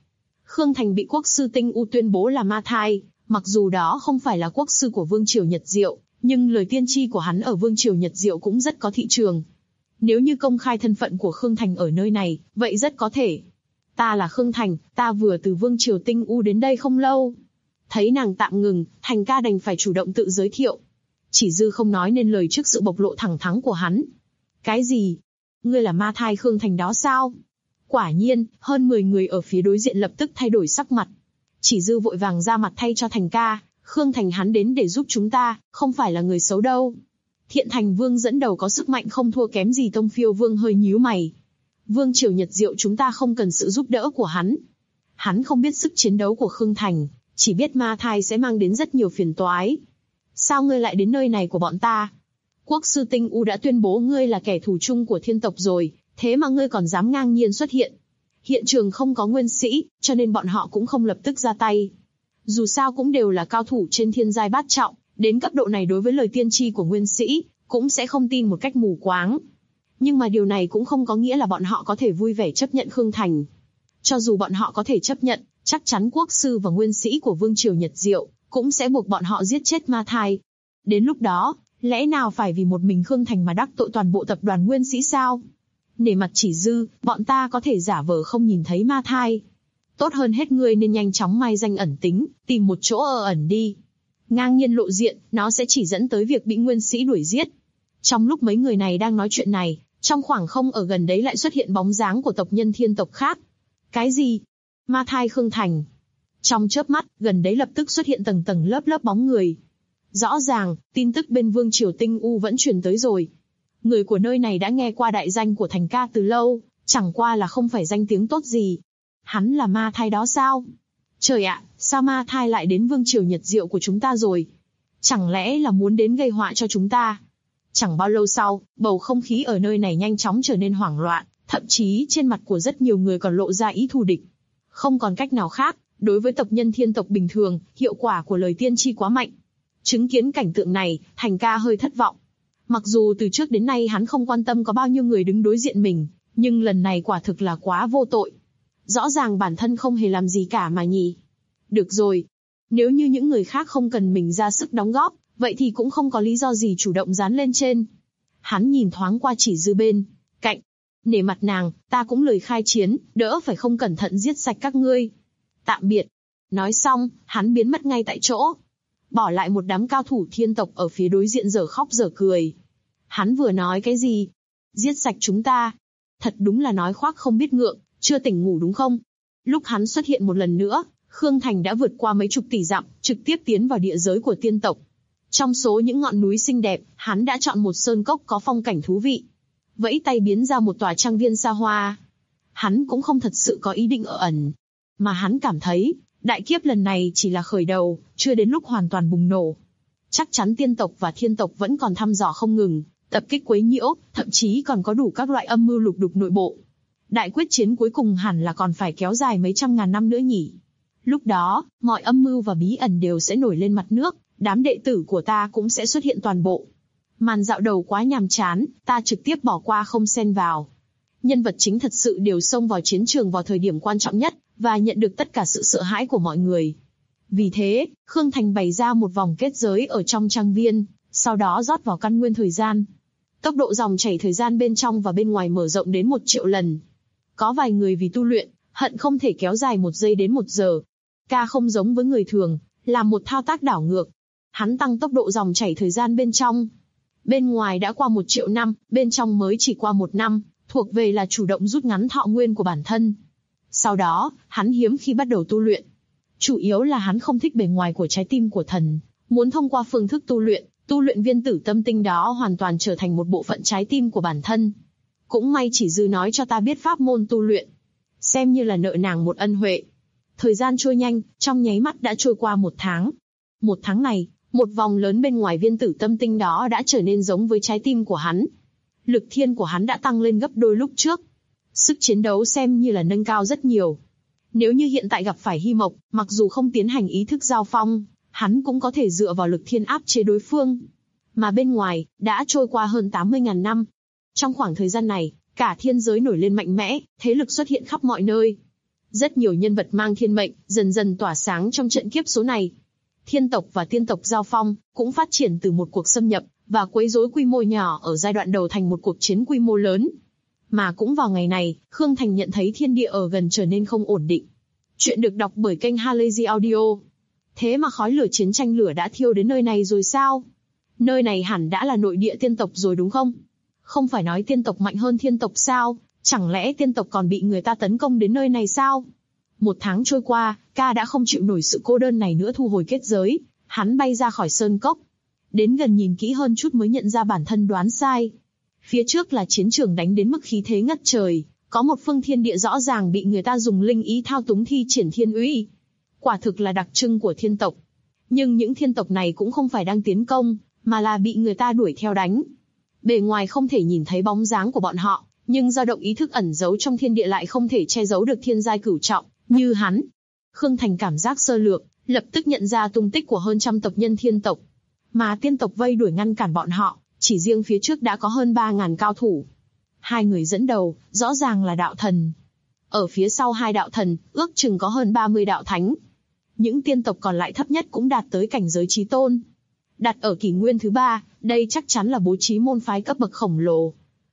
Khương Thành bị quốc sư Tinh U tuyên bố là ma thai, mặc dù đó không phải là quốc sư của Vương triều Nhật Diệu, nhưng lời tiên tri của hắn ở Vương triều Nhật Diệu cũng rất có thị trường. Nếu như công khai thân phận của Khương Thành ở nơi này, vậy rất có thể. Ta là Khương Thành, ta vừa từ Vương triều Tinh U đến đây không lâu. Thấy nàng tạm ngừng, Thành ca đành phải chủ động tự giới thiệu. Chỉ Dư không nói nên lời trước sự bộc lộ thẳng thắn của hắn. Cái gì? Ngươi là ma thai Khương Thành đó sao? Quả nhiên, hơn 10 người ở phía đối diện lập tức thay đổi sắc mặt. Chỉ Dư vội vàng ra mặt thay cho Thành ca, Khương Thành hắn đến để giúp chúng ta, không phải là người xấu đâu. Thiện Thành Vương dẫn đầu có sức mạnh không thua kém gì Tông Phiêu Vương hơi nhíu mày. Vương triều Nhật Diệu chúng ta không cần sự giúp đỡ của hắn. Hắn không biết sức chiến đấu của Khương Thành, chỉ biết ma thai sẽ mang đến rất nhiều phiền toái. Sao ngươi lại đến nơi này của bọn ta? Quốc sư Tinh U đã tuyên bố ngươi là kẻ thù chung của thiên tộc rồi, thế mà ngươi còn dám ngang nhiên xuất hiện. Hiện trường không có nguyên sĩ, cho nên bọn họ cũng không lập tức ra tay. Dù sao cũng đều là cao thủ trên thiên giai bát trọng, đến cấp độ này đối với lời tiên tri của nguyên sĩ, cũng sẽ không tin một cách mù quáng. Nhưng mà điều này cũng không có nghĩa là bọn họ có thể vui vẻ chấp nhận Khương Thành. Cho dù bọn họ có thể chấp nhận, chắc chắn quốc sư và nguyên sĩ của Vương triều Nhật Diệu cũng sẽ buộc bọn họ giết chết ma thai. Đến lúc đó, lẽ nào phải vì một mình Khương Thành mà đắc tội toàn bộ tập đoàn nguyên sĩ sao? Nể mặt Chỉ Dư, bọn ta có thể giả vờ không nhìn thấy ma thai. Tốt hơn hết ngươi nên nhanh chóng mai danh ẩn tính, tìm một chỗ ẩn đi. Ngang nhiên lộ diện, nó sẽ chỉ dẫn tới việc bị nguyên sĩ đuổi giết. Trong lúc mấy người này đang nói chuyện này, trong khoảng không ở gần đấy lại xuất hiện bóng dáng của tộc nhân thiên tộc khác. Cái gì? Ma thai Khương Thành. Trong chớp mắt, gần đấy lập tức xuất hiện tầng tầng lớp lớp bóng người. Rõ ràng, tin tức bên Vương triều Tinh U vẫn truyền tới rồi. Người của nơi này đã nghe qua đại danh của Thành ca từ lâu, chẳng qua là không phải danh tiếng tốt gì. Hắn là ma thai đó sao? Trời ạ, sao ma thai lại đến Vương triều Nhật Diệu của chúng ta rồi? Chẳng lẽ là muốn đến gây họa cho chúng ta? Chẳng bao lâu sau, bầu không khí ở nơi này nhanh chóng trở nên hoảng loạn, thậm chí trên mặt của rất nhiều người còn lộ ra ý thù địch. Không còn cách nào khác, đối với tộc nhân thiên tộc bình thường, hiệu quả của lời tiên tri quá mạnh. Chứng kiến cảnh tượng này, Thành ca hơi thất vọng. Mặc dù từ trước đến nay hắn không quan tâm có bao nhiêu người đứng đối diện mình, nhưng lần này quả thực là quá vô tội. Rõ ràng bản thân không hề làm gì cả mà nhỉ. Được rồi. Nếu như những người khác không cần mình ra sức đóng góp, vậy thì cũng không có lý do gì chủ động dán lên trên. Hắn nhìn thoáng qua Chỉ Dư bên cạnh. Nể mặt nàng, ta cũng lời khai chiến, đỡ phải không cẩn thận giết sạch các ngươi. Tạm biệt. Nói xong, hắn biến mất ngay tại chỗ. Bỏ lại một đám cao thủ thiên tộc ở phía đối diện dở khóc dở cười. Hắn vừa nói cái gì? Giết sạch chúng ta. Thật đúng là nói khoác không biết ngượng, chưa tỉnh ngủ đúng không? Lúc hắn xuất hiện một lần nữa, Khương Thành đã vượt qua mấy chục tỷ dặm, trực tiếp tiến vào địa giới của tiên tộc. Trong số những ngọn núi xinh đẹp, hắn đã chọn một sơn cốc có phong cảnh thú vị. Vẫy tay biến ra một tòa trang viên xa hoa. Hắn cũng không thật sự có ý định ở ẩn. Mà hắn cảm thấy, đại kiếp lần này chỉ là khởi đầu, chưa đến lúc hoàn toàn bùng nổ. Chắc chắn tiên tộc và thiên tộc vẫn còn thăm dò không ngừng, tập kích quấy nhiễu, thậm chí còn có đủ các loại âm mưu lục đục nội bộ. Đại quyết chiến cuối cùng hẳn là còn phải kéo dài mấy trăm ngàn năm nữa nhỉ. Lúc đó, mọi âm mưu và bí ẩn đều sẽ nổi lên mặt nước, đám đệ tử của ta cũng sẽ xuất hiện toàn bộ. Màn dạo đầu quá nhàm chán, ta trực tiếp bỏ qua không xen vào. Nhân vật chính thật sự đều xông vào chiến trường vào thời điểm quan trọng nhất, và nhận được tất cả sự sợ hãi của mọi người. Vì thế, Khương Thành bày ra một vòng kết giới ở trong trang viên, sau đó rót vào căn nguyên thời gian. Tốc độ dòng chảy thời gian bên trong và bên ngoài mở rộng đến 1 triệu lần. Có vài người vì tu luyện, hận không thể kéo dài 1 giây đến 1 giờ. Ca không giống với người thường, làm một thao tác đảo ngược. Hắn tăng tốc độ dòng chảy thời gian bên trong. Bên ngoài đã qua 1 triệu năm, bên trong mới chỉ qua 1 năm, thuộc về là chủ động rút ngắn thọ nguyên của bản thân. Sau đó, hắn hiếm khi bắt đầu tu luyện. Chủ yếu là hắn không thích bề ngoài của trái tim của thần, muốn thông qua phương thức tu luyện viên tử tâm tinh đó hoàn toàn trở thành một bộ phận trái tim của bản thân. Cũng may Chỉ Dư nói cho ta biết pháp môn tu luyện, xem như là nợ nàng một ân huệ. Thời gian trôi nhanh, trong nháy mắt đã trôi qua 1 tháng. 1 tháng này, một vòng lớn bên ngoài viên tử tâm tinh đó đã trở nên giống với trái tim của hắn. Lực thiên của hắn đã tăng lên gấp đôi lúc trước. Sức chiến đấu xem như là nâng cao rất nhiều. Nếu như hiện tại gặp phải Hy Mộc, mặc dù không tiến hành ý thức giao phong, hắn cũng có thể dựa vào lực thiên áp chế đối phương. Mà bên ngoài, đã trôi qua hơn 80.000 năm. Trong khoảng thời gian này, cả thiên giới nổi lên mạnh mẽ, thế lực xuất hiện khắp mọi nơi. Rất nhiều nhân vật mang thiên mệnh, dần dần tỏa sáng trong trận kiếp số này. Thiên tộc và tiên tộc giao phong, cũng phát triển từ một cuộc xâm nhập và quấy rối quy mô nhỏ ở giai đoạn đầu thành một cuộc chiến quy mô lớn. Mà cũng vào ngày này, Khương Thành nhận thấy thiên địa ở gần trở nên không ổn định. Chuyện được đọc bởi kênh Halazy Audio. Thế mà khói lửa chiến tranh lửa đã thiêu đến nơi này rồi sao? Nơi này hẳn đã là nội địa tiên tộc rồi đúng không? Không phải nói tiên tộc mạnh hơn thiên tộc sao? Chẳng lẽ tiên tộc còn bị người ta tấn công đến nơi này sao? 1 tháng trôi qua, Ca đã không chịu nổi sự cô đơn này nữa, thu hồi kết giới. Hắn bay ra khỏi sơn cốc. Đến gần nhìn kỹ hơn chút mới nhận ra bản thân đoán sai. Phía trước là chiến trường đánh đến mức khí thế ngất trời. Có một phương thiên địa rõ ràng bị người ta dùng linh ý thao túng thi triển thiên uy. Quả thực là đặc trưng của thiên tộc. Nhưng những thiên tộc này cũng không phải đang tiến công, mà là bị người ta đuổi theo đánh. Bề ngoài không thể nhìn thấy bóng dáng của bọn họ, nhưng dao động ý thức ẩn giấu trong thiên địa lại không thể che giấu được thiên giai cửu trọng, như hắn. Khương Thành cảm giác sơ lược, lập tức nhận ra tung tích của hơn trăm tộc nhân thiên tộc. Mà tiên tộc vây đuổi ngăn cản bọn họ, chỉ riêng phía trước đã có hơn 3.000 cao thủ. 2 người dẫn đầu, rõ ràng là đạo thần. Ở phía sau 2 đạo thần, ước chừng có hơn 30 đạo thánh. Những tiên tộc còn lại thấp nhất cũng đạt tới cảnh giới chí tôn. Đặt ở kỷ nguyên thứ 3, đây chắc chắn là bố trí môn phái cấp bậc khổng lồ.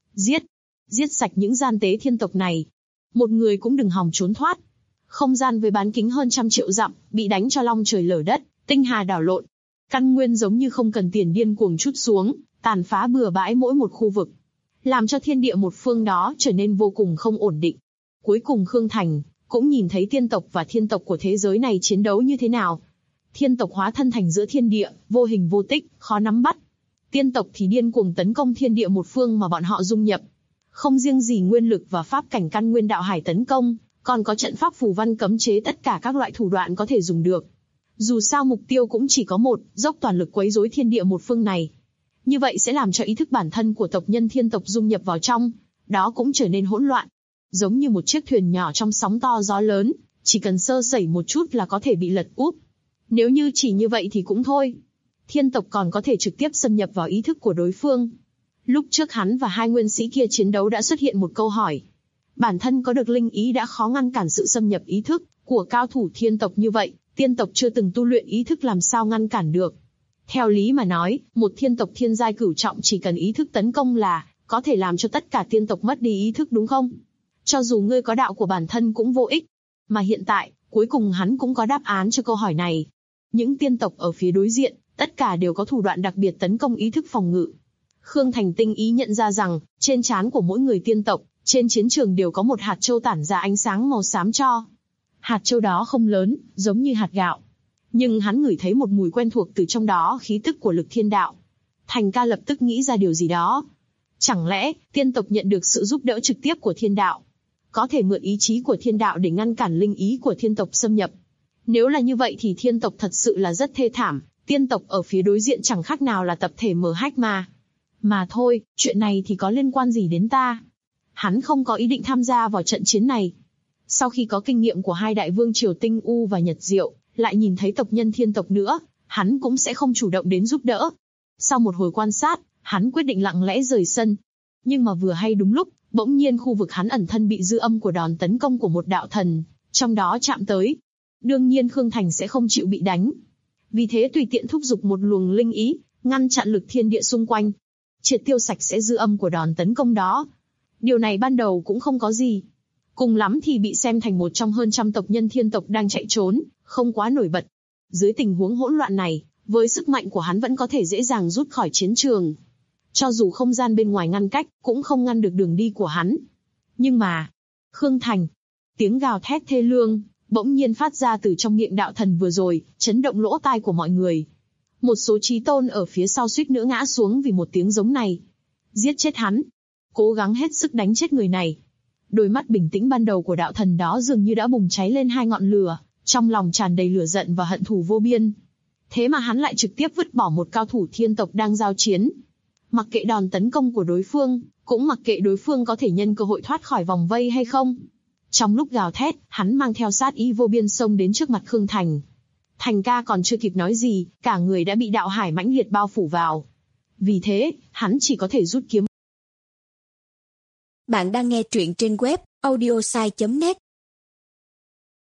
Giết sạch những gian tế thiên tộc này. Một người cũng đừng hòng trốn thoát. Không gian với bán kính hơn 100 triệu dặm, bị đánh cho long trời lở đất, tinh hà đảo lộn. Căn nguyên giống như không cần tiền điên cuồng trút xuống, tàn phá bừa bãi mỗi một khu vực. Làm cho thiên địa một phương đó trở nên vô cùng không ổn định. Cuối cùng Khương Thành cũng nhìn thấy tiên tộc và thiên tộc của thế giới này chiến đấu như thế nào. Thiên tộc hóa thân thành giữa thiên địa, vô hình vô tích, khó nắm bắt. Tiên tộc thì điên cuồng tấn công thiên địa một phương mà bọn họ dung nhập. Không riêng gì nguyên lực và pháp cảnh căn nguyên đạo hải tấn công, còn có trận pháp phù văn cấm chế tất cả các loại thủ đoạn có thể dùng được. Dù sao mục tiêu cũng chỉ có một, dốc toàn lực quấy rối thiên địa một phương này. Như vậy sẽ làm cho ý thức bản thân của tộc nhân thiên tộc dung nhập vào trong, đó cũng trở nên hỗn loạn. Giống như một chiếc thuyền nhỏ trong sóng to gió lớn, chỉ cần sơ sẩy một chút là có thể bị lật úp. Nếu như chỉ như vậy thì cũng thôi. Thiên tộc còn có thể trực tiếp xâm nhập vào ý thức của đối phương. Lúc trước hắn và 2 nguyên sĩ kia chiến đấu đã xuất hiện một câu hỏi. Bản thân có được linh ý đã khó ngăn cản sự xâm nhập ý thức của cao thủ thiên tộc như vậy, tiên tộc chưa từng tu luyện ý thức làm sao ngăn cản được. Theo lý mà nói, một thiên tộc thiên giai cửu trọng chỉ cần ý thức tấn công là có thể làm cho tất cả tiên tộc mất đi ý thức đúng không? Cho dù ngươi có đạo của bản thân cũng vô ích. Mà hiện tại, cuối cùng hắn cũng có đáp án cho câu hỏi này. Những tiên tộc ở phía đối diện, tất cả đều có thủ đoạn đặc biệt tấn công ý thức phòng ngự. Khương Thành tinh ý nhận ra rằng, trên trán của mỗi người tiên tộc, trên chiến trường đều có một hạt châu tản ra ánh sáng màu xám cho. Hạt châu đó không lớn, giống như hạt gạo. Nhưng hắn ngửi thấy một mùi quen thuộc từ trong đó, khí tức của lực thiên đạo. Thành Ca lập tức nghĩ ra điều gì đó. Chẳng lẽ, tiên tộc nhận được sự giúp đỡ trực tiếp của thiên đạo? Có thể mượn ý chí của thiên đạo để ngăn cản linh ý của thiên tộc xâm nhập. Nếu là như vậy thì thiên tộc thật sự là rất thê thảm, tiên tộc ở phía đối diện chẳng khác nào là tập thể mở hách mà. Mà thôi, chuyện này thì có liên quan gì đến ta? Hắn không có ý định tham gia vào trận chiến này. Sau khi có kinh nghiệm của 2 đại vương triều Tinh U và Nhật Diệu, lại nhìn thấy tộc nhân thiên tộc nữa, hắn cũng sẽ không chủ động đến giúp đỡ. Sau một hồi quan sát, hắn quyết định lặng lẽ rời sân. Nhưng mà vừa hay đúng lúc, bỗng nhiên khu vực hắn ẩn thân bị dư âm của đòn tấn công của một đạo thần, trong đó chạm tới. Đương nhiên Khương Thành sẽ không chịu bị đánh. Vì thế tùy tiện thúc giục một luồng linh ý, ngăn chặn lực thiên địa xung quanh. Triệt tiêu sạch sẽ dư âm của đòn tấn công đó. Điều này ban đầu cũng không có gì. Cùng lắm thì bị xem thành một trong hơn 100 tộc nhân thiên tộc đang chạy trốn, không quá nổi bật. Dưới tình huống hỗn loạn này, với sức mạnh của hắn vẫn có thể dễ dàng rút khỏi chiến trường. Cho dù không gian bên ngoài ngăn cách, cũng không ngăn được đường đi của hắn. Nhưng mà, Khương Thành, tiếng gào thét thê lương, bỗng nhiên phát ra từ trong miệng đạo thần vừa rồi, chấn động lỗ tai của mọi người. Một số chí tôn ở phía sau suýt nữa ngã xuống vì một tiếng giống này. Giết chết hắn. Cố gắng hết sức đánh chết người này. Đôi mắt bình tĩnh ban đầu của đạo thần đó dường như đã bùng cháy lên 2 ngọn lửa, trong lòng tràn đầy lửa giận và hận thù vô biên. Thế mà hắn lại trực tiếp vứt bỏ một cao thủ thiên tộc đang giao chiến. Mặc kệ đòn tấn công của đối phương, cũng mặc kệ đối phương có thể nhân cơ hội thoát khỏi vòng vây hay không. Trong lúc gào thét, hắn mang theo sát ý vô biên xông đến trước mặt Khương Thành. Thành Ca còn chưa kịp nói gì, cả người đã bị đạo hải mãnh liệt bao phủ vào. Vì thế, hắn chỉ có thể rút kiếm. Bạn đang nghe truyện trên web audiosai.net.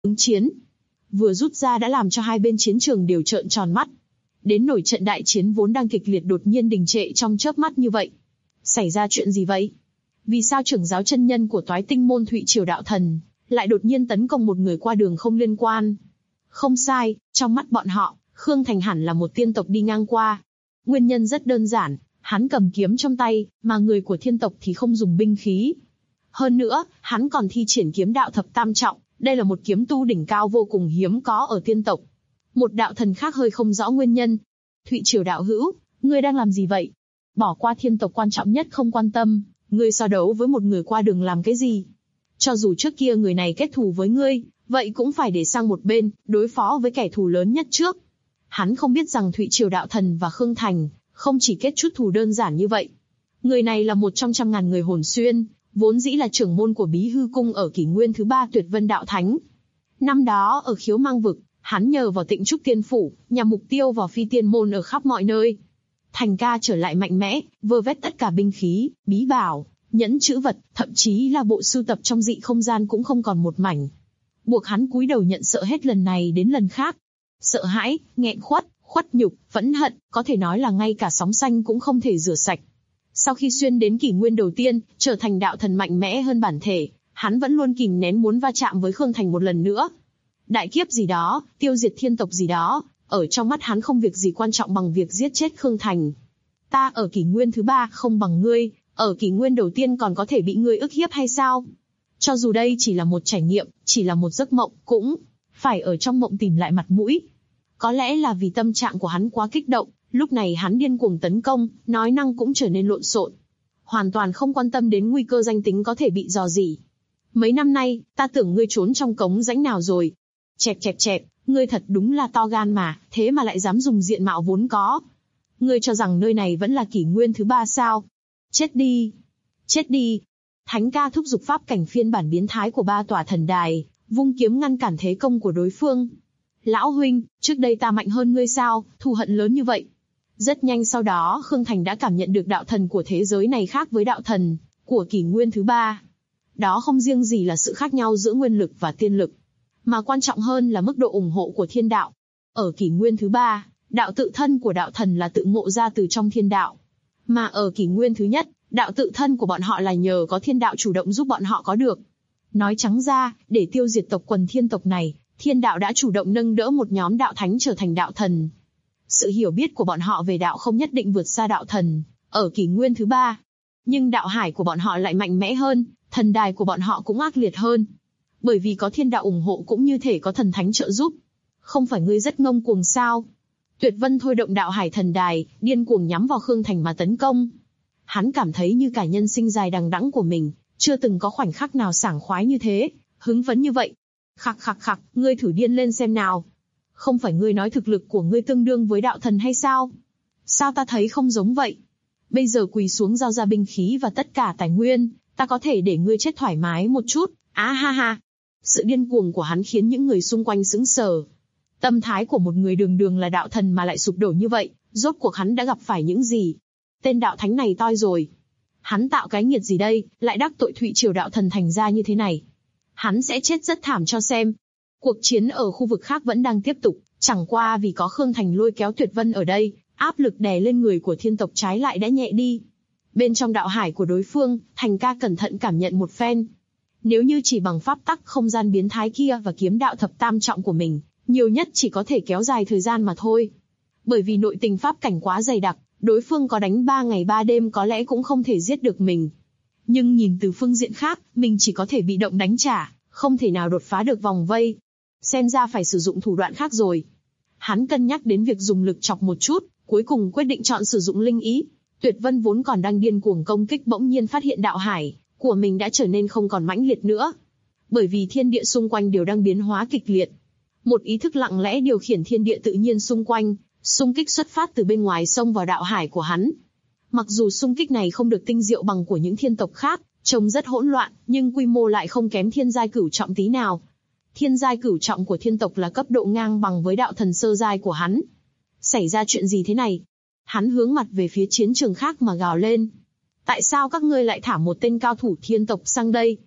ứng chiến. Vừa rút ra đã làm cho hai bên chiến trường đều trợn tròn mắt. Đến nổi trận đại chiến vốn đang kịch liệt đột nhiên đình trệ trong chớp mắt như vậy. Xảy ra chuyện gì vậy? Vì sao trưởng giáo chân nhân của Toái Tinh môn Thụy Triều đạo thần lại đột nhiên tấn công một người qua đường không liên quan? Không sai, trong mắt bọn họ, Khương Thành hẳn là một tiên tộc đi ngang qua. Nguyên nhân rất đơn giản, hắn cầm kiếm trong tay, mà người của thiên tộc thì không dùng binh khí. Hơn nữa, hắn còn thi triển kiếm đạo thập tam trọng, đây là một kiếm tu đỉnh cao vô cùng hiếm có ở tiên tộc. Một đạo thần khác hơi không rõ nguyên nhân. Thụy Triều đạo hữu, ngươi đang làm gì vậy? Bỏ qua thiên tộc quan trọng nhất không quan tâm, ngươi so đấu với một người qua đường làm cái gì? Cho dù trước kia người này kết thù với ngươi, vậy cũng phải để sang một bên, đối phó với kẻ thù lớn nhất trước. Hắn không biết rằng Thụy Triều đạo thần và Khương Thành không chỉ kết chút thù đơn giản như vậy. Người này là một trong trăm ngàn người hồn xuyên, vốn dĩ là trưởng môn của Bí Hư Cung ở kỷ nguyên thứ 3 Tuyệt Vân Đạo Thánh. Năm đó ở Khiếu Mang Vực, hắn nhờ vào Tịnh Trúc Tiên Phủ, nhằm mục tiêu vào Phi Tiên Môn ở khắp mọi nơi. Thành ca trở lại mạnh mẽ, vơ vét tất cả binh khí, bí bảo, nhẫn trữ vật, thậm chí là bộ sưu tập trong dị không gian cũng không còn một mảnh. Buộc hắn cúi đầu nhận sợ hết lần này đến lần khác. Sợ hãi, nghẹn khuất, khuất nhục, phẫn hận, có thể nói là ngay cả sóng xanh cũng không thể rửa sạch. Sau khi xuyên đến kỷ nguyên đầu tiên, trở thành đạo thần mạnh mẽ hơn bản thể, hắn vẫn luôn kìm nén muốn va chạm với Khương Thành một lần nữa. Đại kiếp gì đó, tiêu diệt thiên tộc gì đó, ở trong mắt hắn không việc gì quan trọng bằng việc giết chết Khương Thành. Ta ở kỷ nguyên thứ 3 không bằng ngươi, ở kỷ nguyên đầu tiên còn có thể bị ngươi ức hiếp hay sao? Cho dù đây chỉ là một trải nghiệm, chỉ là một giấc mộng, cũng phải ở trong mộng tìm lại mặt mũi. Có lẽ là vì tâm trạng của hắn quá kích động, lúc này hắn điên cuồng tấn công, nói năng cũng trở nên lộn xộn. Hoàn toàn không quan tâm đến nguy cơ danh tính có thể bị rò rỉ. Mấy năm nay, ta tưởng ngươi trốn trong cống rãnh nào rồi. Chẹp chẹp chẹp, ngươi thật đúng là to gan mà, thế mà lại dám dùng diện mạo vốn có. Ngươi cho rằng nơi này vẫn là kỷ nguyên thứ 3 sao? Chết đi! Chết đi! Thánh ca thúc giục pháp cảnh phiên bản biến thái của 3 tòa thần đài, vung kiếm ngăn cản thế công của đối phương. Lão huynh, trước đây ta mạnh hơn ngươi sao, thù hận lớn như vậy. Rất nhanh sau đó Khương Thành đã cảm nhận được đạo thần của thế giới này khác với đạo thần của kỷ nguyên thứ 3. Đó không riêng gì là sự khác nhau giữa nguyên lực và tiên lực, mà quan trọng hơn là mức độ ủng hộ của thiên đạo. Ở kỷ nguyên thứ 3, đạo tự thân của đạo thần là tự ngộ ra từ trong thiên đạo. Mà ở kỷ nguyên thứ nhất, đạo tự thân của bọn họ là nhờ có thiên đạo chủ động giúp bọn họ có được. Nói trắng ra, để tiêu diệt tộc quần thiên tộc này, thiên đạo đã chủ động nâng đỡ một nhóm đạo thánh trở thành đạo thần. Sự hiểu biết của bọn họ về đạo không nhất định vượt xa đạo thần ở kỷ nguyên thứ 3. Nhưng đạo hải của bọn họ lại mạnh mẽ hơn, thần đài của bọn họ cũng ác liệt hơn. Bởi vì có thiên đạo ủng hộ cũng như thể có thần thánh trợ giúp. Không phải ngươi rất ngông cuồng sao? Tuyệt Vân thôi động đạo hải thần đài, điên cuồng nhắm vào Khương Thành mà tấn công. Hắn cảm thấy như cả nhân sinh dài đằng đẵng của mình, chưa từng có khoảnh khắc nào sảng khoái như thế, hứng phấn như vậy. Khặc khặc khặc, ngươi thử điên lên xem nào. Không phải ngươi nói thực lực của ngươi tương đương với đạo thần hay sao? Sao ta thấy không giống vậy? Bây giờ quỳ xuống giao ra binh khí và tất cả tài nguyên, ta có thể để ngươi chết thoải mái một chút. Á ha ha. Sự điên cuồng của hắn khiến những người xung quanh sững sờ. Tâm thái của một người đường đường là đạo thần mà lại sụp đổ như vậy, rốt cuộc hắn đã gặp phải những gì? Tên đạo thánh này toi rồi. Hắn tạo cái nghiệt gì đây, lại đắc tội Thụy Triều đạo thần thành ra như thế này. Hắn sẽ chết rất thảm cho xem. Cuộc chiến ở khu vực khác vẫn đang tiếp tục, chẳng qua vì có Khương Thành lôi kéo Tuyệt Vân ở đây, áp lực đè lên người của thiên tộc trái lại đã nhẹ đi. Bên trong đạo hải của đối phương, Thành ca cẩn thận cảm nhận một phen. Nếu như chỉ bằng pháp tắc không gian biến thái kia và kiếm đạo thập tam trọng của mình, nhiều nhất chỉ có thể kéo dài thời gian mà thôi. Bởi vì nội tình pháp cảnh quá dày đặc, đối phương có đánh 3 ngày 3 đêm có lẽ cũng không thể giết được mình. Nhưng nhìn từ phương diện khác, mình chỉ có thể bị động đánh trả, không thể nào đột phá được vòng vây. Xem ra phải sử dụng thủ đoạn khác rồi. Hắn cân nhắc đến việc dùng lực chọc một chút, cuối cùng quyết định chọn sử dụng linh ý. Tuyệt Vân vốn còn đang điên cuồng công kích bỗng nhiên phát hiện đạo hải của mình đã trở nên không còn mãnh liệt nữa. Bởi vì thiên địa xung quanh đều đang biến hóa kịch liệt. Một ý thức lặng lẽ điều khiển thiên địa tự nhiên xung quanh, xung kích xuất phát từ bên ngoài xông vào đạo hải của hắn. Mặc dù xung kích này không được tinh diệu bằng của những thiên tộc khác, trông rất hỗn loạn, nhưng quy mô lại không kém thiên giai cửu trọng tí nào. Thiên giai cửu trọng của thiên tộc là cấp độ ngang bằng với đạo thần sơ giai của hắn. Xảy ra chuyện gì thế này? Hắn hướng mặt về phía chiến trường khác mà gào lên. Tại sao các ngươi lại thả một tên cao thủ thiên tộc sang đây?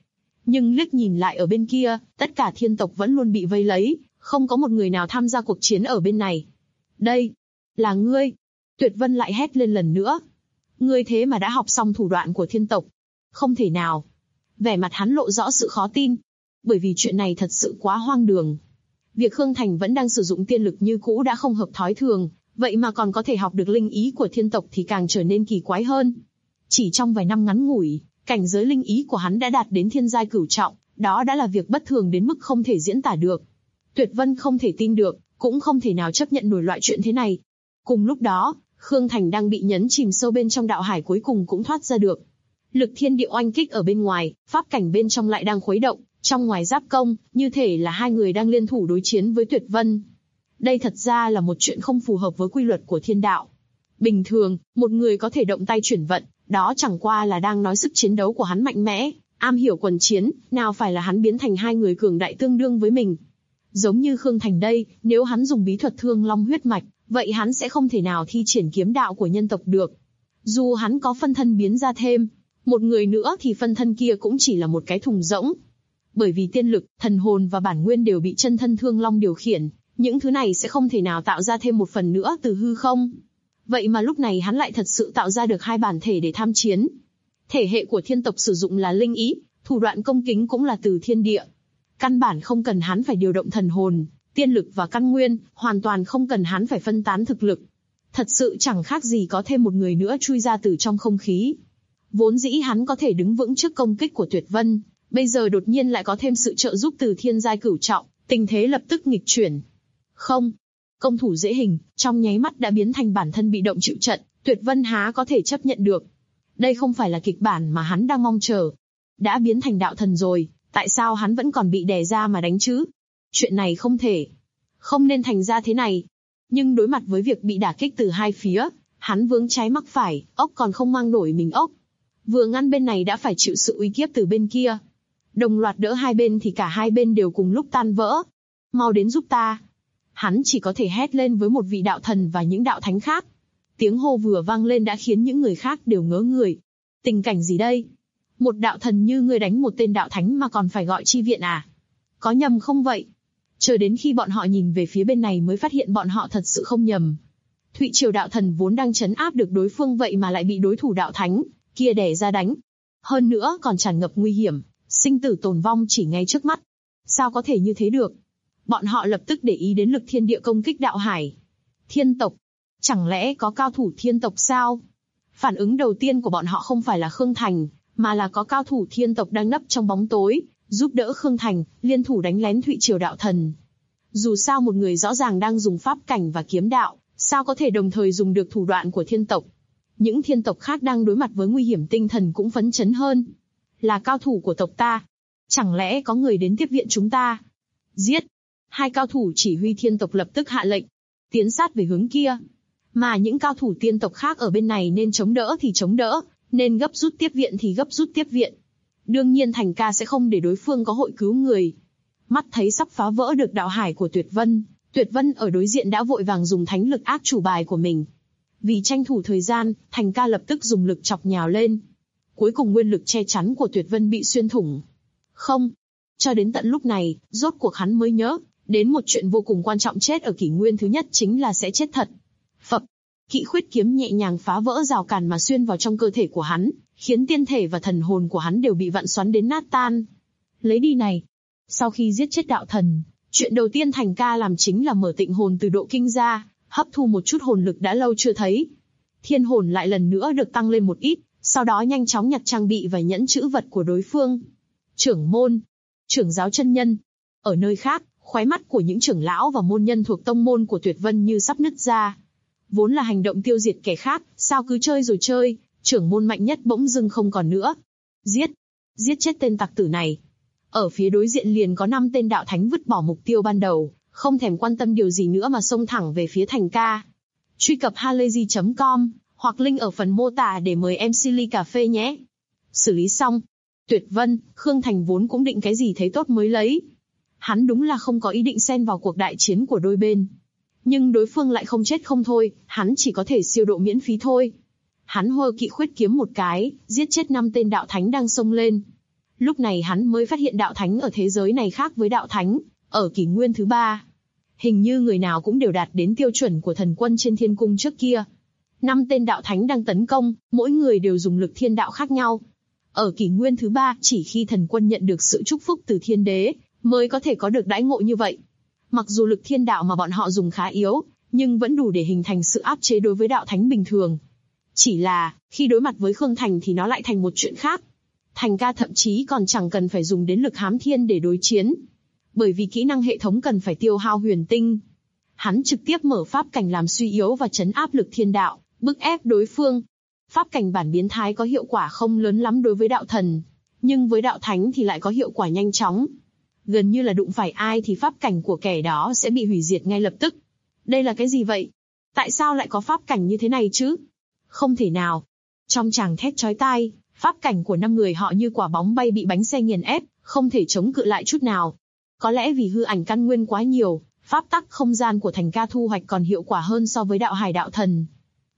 Nhưng liếc nhìn lại ở bên kia, tất cả thiên tộc vẫn luôn bị vây lấy, không có một người nào tham gia cuộc chiến ở bên này. Đây, là ngươi. Tuyệt Vân lại hét lên lần nữa. Ngươi thế mà đã học xong thủ đoạn của thiên tộc. Không thể nào. Vẻ mặt hắn lộ rõ sự khó tin. Bởi vì chuyện này thật sự quá hoang đường. Việc Khương Thành vẫn đang sử dụng tiên lực như cũ đã không hợp thói thường, vậy mà còn có thể học được linh ý của thiên tộc thì càng trở nên kỳ quái hơn. Chỉ trong vài năm ngắn ngủi, cảnh giới linh ý của hắn đã đạt đến thiên giai cửu trọng, đó đã là việc bất thường đến mức không thể diễn tả được. Tuyệt Vân không thể tin được, cũng không thể nào chấp nhận nổi loại chuyện thế này. Cùng lúc đó, Khương Thành đang bị nhấn chìm sâu bên trong đạo hải cuối cùng cũng thoát ra được. Lực thiên địa oanh kích ở bên ngoài, pháp cảnh bên trong lại đang khuấy động, trong ngoài giáp công, như thể là hai người đang liên thủ đối chiến với Tuyệt Vân. Đây thật ra là một chuyện không phù hợp với quy luật của thiên đạo. Bình thường, một người có thể động tay chuyển vận, đó chẳng qua là đang nói sức chiến đấu của hắn mạnh mẽ, am hiểu quần chiến, nào phải là hắn biến thành hai người cường đại tương đương với mình. Giống như Khương Thành đây, nếu hắn dùng bí thuật Thương Long huyết mạch, vậy hắn sẽ không thể nào thi triển kiếm đạo của nhân tộc được. Dù hắn có phân thân biến ra thêm, một người nữa thì phân thân kia cũng chỉ là một cái thùng rỗng. Bởi vì tiên lực, thần hồn và bản nguyên đều bị chân thân Thương Long điều khiển, những thứ này sẽ không thể nào tạo ra thêm một phần nữa từ hư không. Vậy mà lúc này hắn lại thật sự tạo ra được hai bản thể để tham chiến. Thể hệ của thiên tộc sử dụng là linh ý, thủ đoạn công kích cũng là từ thiên địa. Căn bản không cần hắn phải điều động thần hồn, tiên lực và căn nguyên, hoàn toàn không cần hắn phải phân tán thực lực. Thật sự chẳng khác gì có thêm một người nữa chui ra từ trong không khí. Vốn dĩ hắn có thể đứng vững trước công kích của Tuyệt Vân, bây giờ đột nhiên lại có thêm sự trợ giúp từ thiên giai cửu trọng, tình thế lập tức nghịch chuyển. Không, công thủ dễ hình, trong nháy mắt đã biến thành bản thân bị động chịu trận, Tuyệt Vân há có thể chấp nhận được. Đây không phải là kịch bản mà hắn đang mong chờ. Đã biến thành đạo thần rồi, tại sao hắn vẫn còn bị đè ra mà đánh chứ? Chuyện này không thể. Không nên thành ra thế này. Nhưng đối mặt với việc bị đả kích từ hai phía, hắn vướng trái mắc phải, ốc còn không mang nổi mình ốc. Vừa ngăn bên này đã phải chịu sự uy kiếp từ bên kia. Đồng loạt đỡ hai bên thì cả hai bên đều cùng lúc tan vỡ. Mau đến giúp ta. Hắn chỉ có thể hét lên với một vị đạo thần và những đạo thánh khác. Tiếng hô vừa vang lên đã khiến những người khác đều ngớ người. Tình cảnh gì đây? Một đạo thần như ngươi đánh một tên đạo thánh mà còn phải gọi chi viện à? Có nhầm không vậy? Chờ đến khi bọn họ nhìn về phía bên này mới phát hiện bọn họ thật sự không nhầm. Thụy Triều đạo thần vốn đang trấn áp được đối phương vậy mà lại bị đối thủ đạo thánh kia đè ra đánh. Hơn nữa còn tràn ngập nguy hiểm, sinh tử tồn vong chỉ ngay trước mắt. Sao có thể như thế được? Bọn họ lập tức để ý đến lực thiên địa công kích đạo hải. Thiên tộc? Chẳng lẽ có cao thủ thiên tộc sao? Phản ứng đầu tiên của bọn họ không phải là Khương Thành, mà là có cao thủ thiên tộc đang nấp trong bóng tối, giúp đỡ Khương Thành, liên thủ đánh lén Thụy Triều đạo thần. Dù sao một người rõ ràng đang dùng pháp cảnh và kiếm đạo, sao có thể đồng thời dùng được thủ đoạn của thiên tộc? Những thiên tộc khác đang đối mặt với nguy hiểm tinh thần cũng phấn chấn hơn. Là cao thủ của tộc ta. Chẳng lẽ có người đến tiếp viện chúng ta? Giết! Hai cao thủ chỉ huy thiên tộc lập tức hạ lệnh, tiến sát về hướng kia. Mà những cao thủ tiên tộc khác ở bên này nên chống đỡ thì chống đỡ, nên gấp rút tiếp viện thì gấp rút tiếp viện. Đương nhiên Thành Ca sẽ không để đối phương có hội cứu người. Mắt thấy sắp phá vỡ được đạo hải của Tuyệt Vân ở đối diện đã vội vàng dùng thánh lực ác chủ bài của mình. Vì tranh thủ thời gian, Thành Ca lập tức dùng lực chọc nhào lên. Cuối cùng nguyên lực che chắn của Tuyệt Vân bị xuyên thủng. Không. Cho đến tận lúc này, rốt cuộc hắn mới nhớ, đến một chuyện vô cùng quan trọng chết ở kỷ nguyên thứ nhất chính là sẽ chết thật. Phập. Kỵ khuyết kiếm nhẹ nhàng phá vỡ rào cản mà xuyên vào trong cơ thể của hắn, khiến tiên thể và thần hồn của hắn đều bị vặn xoắn đến nát tan. Lấy đi này. Sau khi giết chết đạo thần, chuyện đầu tiên Thành Ca làm chính là mở tịnh hồn từ độ kinh ra, hấp thu một chút hồn lực đã lâu chưa thấy. Thiên hồn lại lần nữa được tăng lên một ít, sau đó nhanh chóng nhặt trang bị và nhẫn chữ vật của đối phương. Trưởng môn, trưởng giáo chân nhân. Ở nơi khác, khóe mắt của những trưởng lão và môn nhân thuộc tông môn của Tuyệt Vân như sắp nứt ra. Vốn là hành động tiêu diệt kẻ khác, sao cứ chơi rồi chơi, trưởng môn mạnh nhất bỗng dưng không còn nữa. Giết chết tên tặc tử này. Ở phía đối diện liền có 5 tên đạo thánh vứt bỏ mục tiêu ban đầu, không thèm quan tâm điều gì nữa mà xông thẳng về phía Thành Ca. Truy cập halayzi.com hoặc link ở phần mô tả để mời MC ly cà phê nhé. Xử lý xong, Tuyệt Vân, Khương Thành vốn cũng định cái gì thấy tốt mới lấy. Hắn đúng là không có ý định xen vào cuộc đại chiến của đôi bên. Nhưng đối phương lại không chết không thôi, hắn chỉ có thể siêu độ miễn phí thôi. Hắn hơ kỵ khuyết kiếm một cái, giết chết 5 tên đạo thánh đang xông lên. Lúc này hắn mới phát hiện đạo thánh ở thế giới này khác với đạo thánh ở kỷ nguyên thứ 3. Hình như người nào cũng đều đạt đến tiêu chuẩn của thần quân trên thiên cung trước kia. 5 tên đạo thánh đang tấn công, mỗi người đều dùng lực thiên đạo khác nhau. Ở kỷ nguyên thứ 3, chỉ khi thần quân nhận được sự chúc phúc từ thiên đế, mới có thể có được đãi ngộ như vậy. Mặc dù lực thiên đạo mà bọn họ dùng khá yếu, nhưng vẫn đủ để hình thành sự áp chế đối với đạo thánh bình thường. Chỉ là, khi đối mặt với Khương Thành thì nó lại thành một chuyện khác. Thành ca thậm chí còn chẳng cần phải dùng đến lực hám thiên để đối chiến. Bởi vì kỹ năng hệ thống cần phải tiêu hao huyền tinh. Hắn trực tiếp mở pháp cảnh làm suy yếu và trấn áp lực thiên đạo, bức ép đối phương. Pháp cảnh bản biến thái có hiệu quả không lớn lắm đối với đạo thần, nhưng với đạo thánh thì lại có hiệu quả nhanh chóng. Gần như là đụng phải ai thì pháp cảnh của kẻ đó sẽ bị hủy diệt ngay lập tức. Đây là cái gì vậy? Tại sao lại có pháp cảnh như thế này chứ? Không thể nào. Trong tràng thét chói tai, pháp cảnh của 5 người họ như quả bóng bay bị bánh xe nghiền ép, không thể chống cự lại chút nào. Có lẽ vì hư ảnh căn nguyên quá nhiều, pháp tắc không gian của Thành ca thu hoạch còn hiệu quả hơn so với đạo hải đạo thần.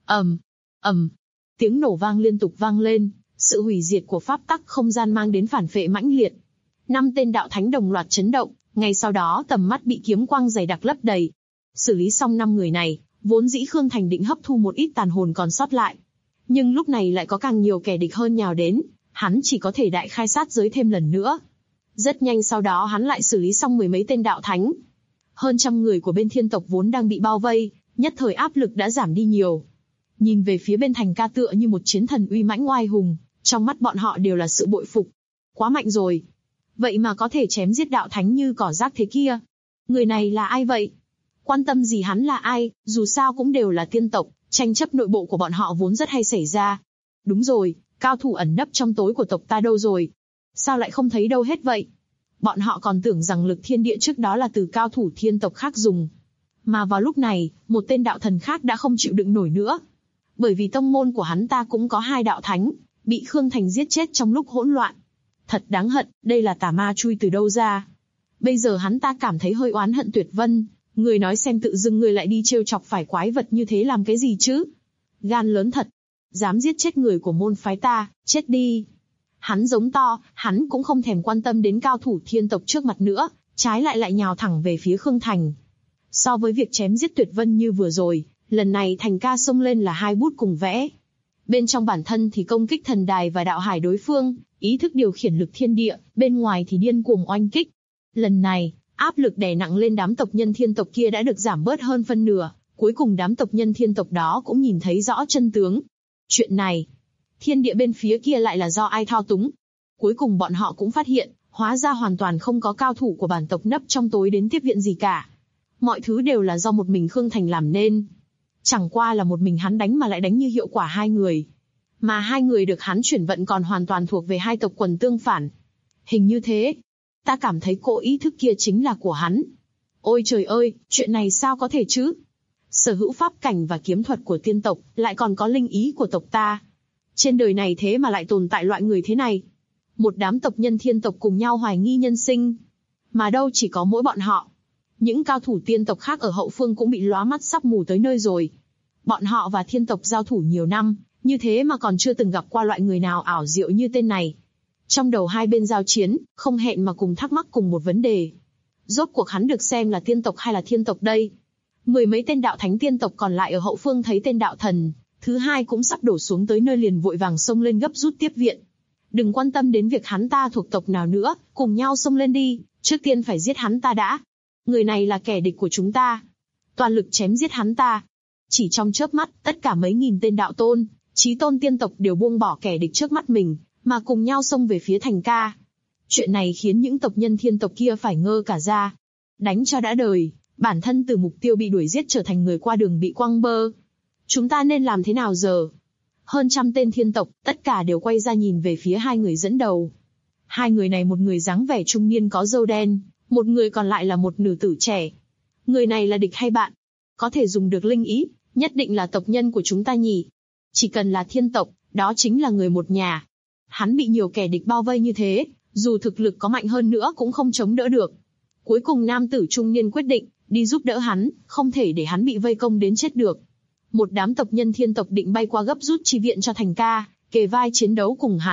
Tiếng nổ vang liên tục vang lên, sự hủy diệt của pháp tắc không gian mang đến phản phệ mãnh liệt. 5 tên đạo thánh đồng loạt chấn động, ngay sau đó tầm mắt bị kiếm quang dày đặc lấp đầy. Xử lý xong 5 người này, vốn dĩ Khương Thành định hấp thu một ít tàn hồn còn sót lại. Nhưng lúc này lại có càng nhiều kẻ địch hơn nhào đến, hắn chỉ có thể đại khai sát giới thêm lần nữa. Rất nhanh sau đó hắn lại xử lý xong 10 mấy tên đạo thánh. Hơn trăm người của bên thiên tộc vốn đang bị bao vây, nhất thời áp lực đã giảm đi nhiều. Nhìn về phía bên Thành ca tựa như một chiến thần uy mãnh oai hùng, trong mắt bọn họ đều là sự bội phục. Quá mạnh rồi. Vậy mà có thể chém giết đạo thánh như cỏ rác thế kia. Người này là ai vậy? Quan tâm gì hắn là ai, dù sao cũng đều là tiên tộc, tranh chấp nội bộ của bọn họ vốn rất hay xảy ra. Đúng rồi, cao thủ ẩn nấp trong tối của tộc ta đâu rồi? Sao lại không thấy đâu hết vậy? Bọn họ còn tưởng rằng lực thiên địa trước đó là từ cao thủ thiên tộc khác dùng. Mà vào lúc này, một tên đạo thần khác đã không chịu đựng nổi nữa. Bởi vì tông môn của hắn ta cũng có 2 đạo thánh, bị Khương Thành giết chết trong lúc hỗn loạn. Thật đáng hận, đây là tà ma chui từ đâu ra. Bây giờ hắn ta cảm thấy hơi oán hận Tuyệt Vân, người nói xem tự dưng người lại đi trêu chọc phải quái vật như thế làm cái gì chứ? Gan lớn thật, dám giết chết người của môn phái ta, chết đi. Hắn giống to, hắn cũng không thèm quan tâm đến cao thủ thiên tộc trước mặt nữa, trái lại nhào thẳng về phía Khương Thành. So với việc chém giết Tuyệt Vân như vừa rồi, lần này Thành ca xông lên là 2 bút cùng vẽ. Bên trong bản thân thì công kích thần đài và đạo hải đối phương, ý thức điều khiển lực thiên địa, bên ngoài thì điên cuồng oanh kích. Lần này, áp lực đè nặng lên đám tộc nhân thiên tộc kia đã được giảm bớt hơn phân nửa, cuối cùng đám tộc nhân thiên tộc đó cũng nhìn thấy rõ chân tướng. Chuyện này, thiên địa bên phía kia lại là do ai thao túng? Cuối cùng bọn họ cũng phát hiện, hóa ra hoàn toàn không có cao thủ của bản tộc nấp trong tối đến tiếp viện gì cả. Mọi thứ đều là do một mình Khương Thành làm nên. Chẳng qua là một mình hắn đánh mà lại đánh như hiệu quả 2 người. Mà 2 người được hắn chuyển vận còn hoàn toàn thuộc về 2 tộc quần tương phản. Hình như thế. Ta cảm thấy cỗ ý thức kia chính là của hắn. Ôi trời ơi, chuyện này sao có thể chứ? Sở hữu pháp cảnh và kiếm thuật của tiên tộc, lại còn có linh ý của tộc ta. Trên đời này thế mà lại tồn tại loại người thế này. Một đám tộc nhân thiên tộc cùng nhau hoài nghi nhân sinh. Mà đâu chỉ có mỗi bọn họ. Những cao thủ tiên tộc khác ở hậu phương cũng bị lóa mắt sắp mù tới nơi rồi. Bọn họ và thiên tộc giao thủ nhiều năm, như thế mà còn chưa từng gặp qua loại người nào ảo diệu như tên này. Trong đầu hai bên giao chiến, không hẹn mà cùng thắc mắc cùng một vấn đề. Rốt cuộc hắn được xem là tiên tộc hay là thiên tộc đây? 10 mấy tên đạo thánh tiên tộc còn lại ở hậu phương thấy tên đạo thần thứ 2 cũng sắp đổ xuống tới nơi liền vội vàng xông lên gấp rút tiếp viện. Đừng quan tâm đến việc hắn ta thuộc tộc nào nữa, cùng nhau xông lên đi, trước tiên phải giết hắn ta đã. Người này là kẻ địch của chúng ta. Toàn lực chém giết hắn ta. Chỉ trong chớp mắt, tất cả mấy nghìn tên đạo tôn, chí tôn tiên tộc đều buông bỏ kẻ địch trước mắt mình, mà cùng nhau xông về phía Thành ca. Chuyện này khiến những tộc nhân thiên tộc kia phải ngơ cả ra. Đánh cho đã đời, bản thân từ mục tiêu bị đuổi giết trở thành người qua đường bị quăng bơ. Chúng ta nên làm thế nào giờ? Hơn trăm tên thiên tộc, tất cả đều quay ra nhìn về phía 2 người dẫn đầu. 2 người này, một người dáng vẻ trung niên có râu đen, một người còn lại là một nữ tử trẻ. Người này là địch hay bạn? Có thể dùng được linh ý, nhất định là tộc nhân của chúng ta nhỉ? Chỉ cần là thiên tộc, đó chính là người một nhà. Hắn bị nhiều kẻ địch bao vây như thế, dù thực lực có mạnh hơn nữa cũng không chống đỡ được. Cuối cùng nam tử trung niên quyết định, đi giúp đỡ hắn, không thể để hắn bị vây công đến chết được. Một đám tộc nhân thiên tộc định bay qua gấp rút chi viện cho Thành ca, kề vai chiến đấu cùng hắn,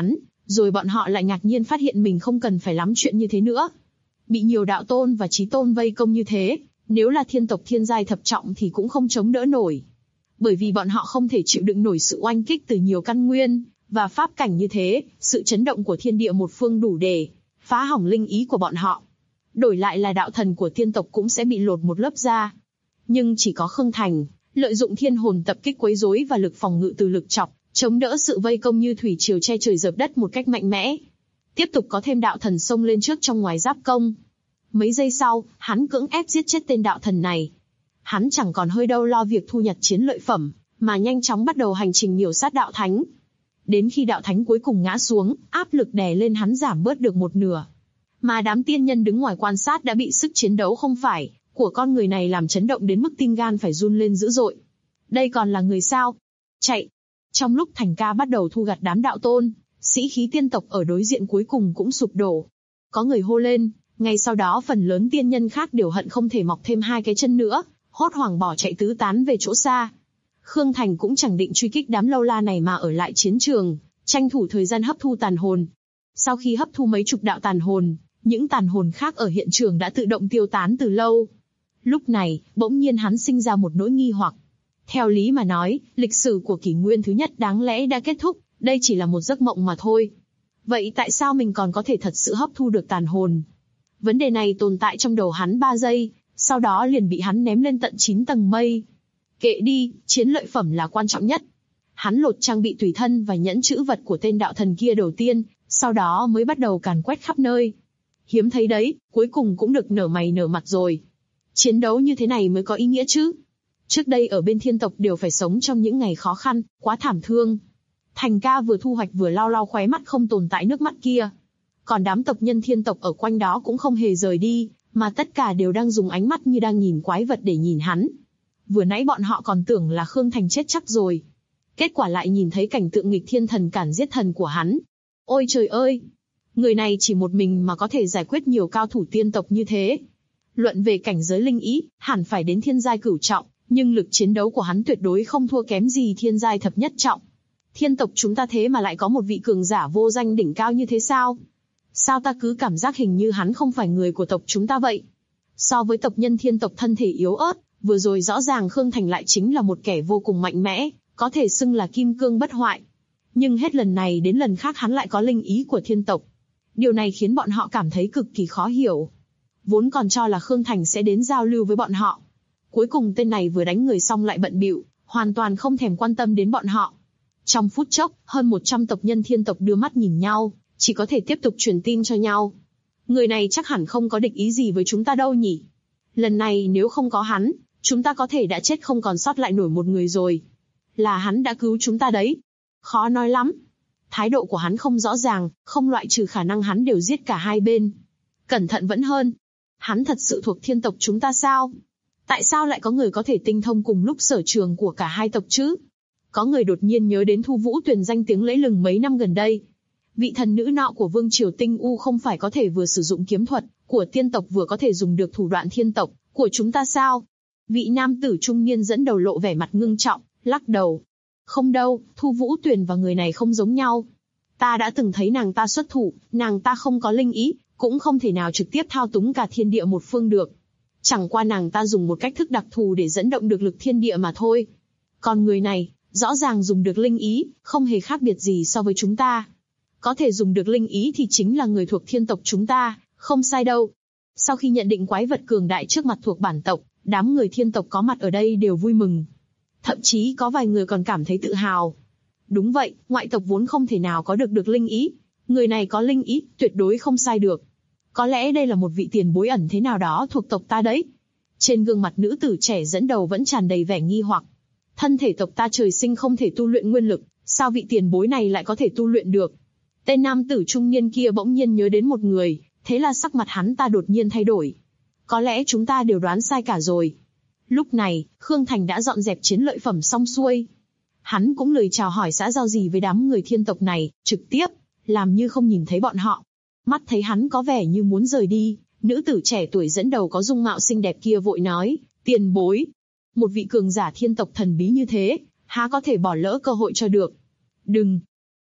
Rồi bọn họ lại ngạc nhiên phát hiện mình không cần phải lắm chuyện như thế nữa. Bị nhiều đạo tôn và chí tôn vây công như thế, nếu là thiên tộc thiên giai thập trọng thì cũng không chống đỡ nổi. Bởi vì bọn họ không thể chịu đựng nổi sự oanh kích từ nhiều căn nguyên, và pháp cảnh như thế, sự chấn động của thiên địa một phương đủ để phá hỏng linh ý của bọn họ. Đổi lại là đạo thần của thiên tộc cũng sẽ bị lột một lớp da. Nhưng chỉ có Khương Thành, lợi dụng thiên hồn tập kích quấy rối và lực phòng ngự từ lực chọc, chống đỡ sự vây công như thủy triều che trời dợp đất một cách mạnh mẽ. Tiếp tục có thêm đạo thần xông lên trước trong ngoài giáp công. Mấy giây sau, hắn cưỡng ép giết chết tên đạo thần này. Hắn chẳng còn hơi đâu lo việc thu nhặt chiến lợi phẩm, mà nhanh chóng bắt đầu hành trình miểu sát đạo thánh. Đến khi đạo thánh cuối cùng ngã xuống, áp lực đè lên hắn giảm bớt được một nửa. Mà đám tiên nhân đứng ngoài quan sát đã bị sức chiến đấu không phải của con người này làm chấn động đến mức tim gan phải run lên dữ dội. Đây còn là người sao? Chạy! Trong lúc Thành Ca bắt đầu thu gặt đám đạo tôn, sĩ khí tiên tộc ở đối diện cuối cùng cũng sụp đổ. Có người hô lên, ngay sau đó phần lớn tiên nhân khác đều hận không thể mọc thêm hai cái chân nữa, hốt hoảng bỏ chạy tứ tán về chỗ xa. Khương Thành cũng chẳng định truy kích đám lâu la này mà ở lại chiến trường, tranh thủ thời gian hấp thu tàn hồn. Sau khi hấp thu mấy chục đạo tàn hồn, những tàn hồn khác ở hiện trường đã tự động tiêu tán từ lâu. Lúc này, bỗng nhiên hắn sinh ra một nỗi nghi hoặc. Theo lý mà nói, lịch sử của kỷ nguyên thứ nhất đáng lẽ đã kết thúc, đây chỉ là một giấc mộng mà thôi. Vậy tại sao mình còn có thể thật sự hấp thu được tàn hồn? Vấn đề này tồn tại trong đầu hắn 3 giây, sau đó liền bị hắn ném lên tận 9 tầng mây. Kệ đi, chiến lợi phẩm là quan trọng nhất. Hắn lột trang bị tùy thân và nhẫn chữ vật của tên đạo thần kia đầu tiên, sau đó mới bắt đầu càn quét khắp nơi. Hiếm thấy đấy, cuối cùng cũng được nở mày nở mặt rồi. Chiến đấu như thế này mới có ý nghĩa chứ. Trước đây ở bên thiên tộc đều phải sống trong những ngày khó khăn, quá thảm thương. Thành Ca vừa thu hoạch vừa lau lau khóe mắt không tồn tại nước mắt kia. Còn đám tộc nhân thiên tộc ở quanh đó cũng không hề rời đi, mà tất cả đều đang dùng ánh mắt như đang nhìn quái vật để nhìn hắn. Vừa nãy bọn họ còn tưởng là Khương Thành chết chắc rồi. Kết quả lại nhìn thấy cảnh tượng nghịch thiên thần cản giết thần của hắn. Ôi trời ơi! Người này chỉ một mình mà có thể giải quyết nhiều cao thủ tiên tộc như thế. Luận về cảnh giới linh ý, hẳn phải đến thiên giai cửu trọng, nhưng lực chiến đấu của hắn tuyệt đối không thua kém gì thiên giai thập nhất trọng. Thiên tộc chúng ta thế mà lại có một vị cường giả vô danh đỉnh cao như thế sao? Sao ta cứ cảm giác hình như hắn không phải người của tộc chúng ta vậy? So với tộc nhân thiên tộc thân thể yếu ớt, vừa rồi rõ ràng Khương Thành lại chính là một kẻ vô cùng mạnh mẽ, có thể xưng là kim cương bất hoại. Nhưng hết lần này đến lần khác hắn lại có linh ý của thiên tộc. Điều này khiến bọn họ cảm thấy cực kỳ khó hiểu. Vốn còn cho là Khương Thành sẽ đến giao lưu với bọn họ. Cuối cùng tên này vừa đánh người xong lại bận bịu, hoàn toàn không thèm quan tâm đến bọn họ. Trong phút chốc, hơn 100 tộc nhân thiên tộc đưa mắt nhìn nhau, chỉ có thể tiếp tục truyền tin cho nhau. Người này chắc hẳn không có địch ý gì với chúng ta đâu nhỉ. Lần này nếu không có hắn, chúng ta có thể đã chết không còn sót lại nổi một người rồi. Là hắn đã cứu chúng ta đấy. Khó nói lắm. Thái độ của hắn không rõ ràng, không loại trừ khả năng hắn đều giết cả hai bên. Cẩn thận vẫn hơn. Hắn thật sự thuộc thiên tộc chúng ta sao? Tại sao lại có người có thể tinh thông cùng lúc sở trường của cả hai tộc chứ? Có người đột nhiên nhớ đến Thu Vũ Tuyền danh tiếng lẫy lừng mấy năm gần đây. Vị thần nữ nọ của Vương Triều Tinh U không phải có thể vừa sử dụng kiếm thuật của tiên tộc vừa có thể dùng được thủ đoạn thiên tộc của chúng ta sao? Vị nam tử trung niên dẫn đầu lộ vẻ mặt ngưng trọng, lắc đầu. Không đâu, Thu Vũ Tuyền và người này không giống nhau. Ta đã từng thấy nàng ta xuất thủ, nàng ta không có linh ý, cũng không thể nào trực tiếp thao túng cả thiên địa một phương được. Chẳng qua nàng ta dùng một cách thức đặc thù để dẫn động được lực thiên địa mà thôi. Còn người này, rõ ràng dùng được linh ý, không hề khác biệt gì so với chúng ta. Có thể dùng được linh ý thì chính là người thuộc thiên tộc chúng ta, không sai đâu. Sau khi nhận định quái vật cường đại trước mặt thuộc bản tộc, đám người thiên tộc có mặt ở đây đều vui mừng. Thậm chí có vài người còn cảm thấy tự hào. Đúng vậy, ngoại tộc vốn không thể nào có được linh ý. Người này có linh ý, tuyệt đối không sai được. Có lẽ đây là một vị tiền bối ẩn thế nào đó thuộc tộc ta đấy. Trên gương mặt nữ tử trẻ dẫn đầu vẫn tràn đầy vẻ nghi hoặc. Thân thể tộc ta trời sinh không thể tu luyện nguyên lực, sao vị tiền bối này lại có thể tu luyện được? Tên nam tử trung niên kia bỗng nhiên nhớ đến một người, thế là sắc mặt hắn ta đột nhiên thay đổi. Có lẽ chúng ta đều đoán sai cả rồi. Lúc này, Khương Thành đã dọn dẹp chiến lợi phẩm xong xuôi. Hắn cũng lời chào hỏi xã giao gì với đám người thiên tộc này, trực tiếp, làm như không nhìn thấy bọn họ. Mắt thấy hắn có vẻ như muốn rời đi, nữ tử trẻ tuổi dẫn đầu có dung mạo xinh đẹp kia vội nói, tiền bối. Một vị cường giả thiên tộc thần bí như thế, há có thể bỏ lỡ cơ hội cho được. Đừng.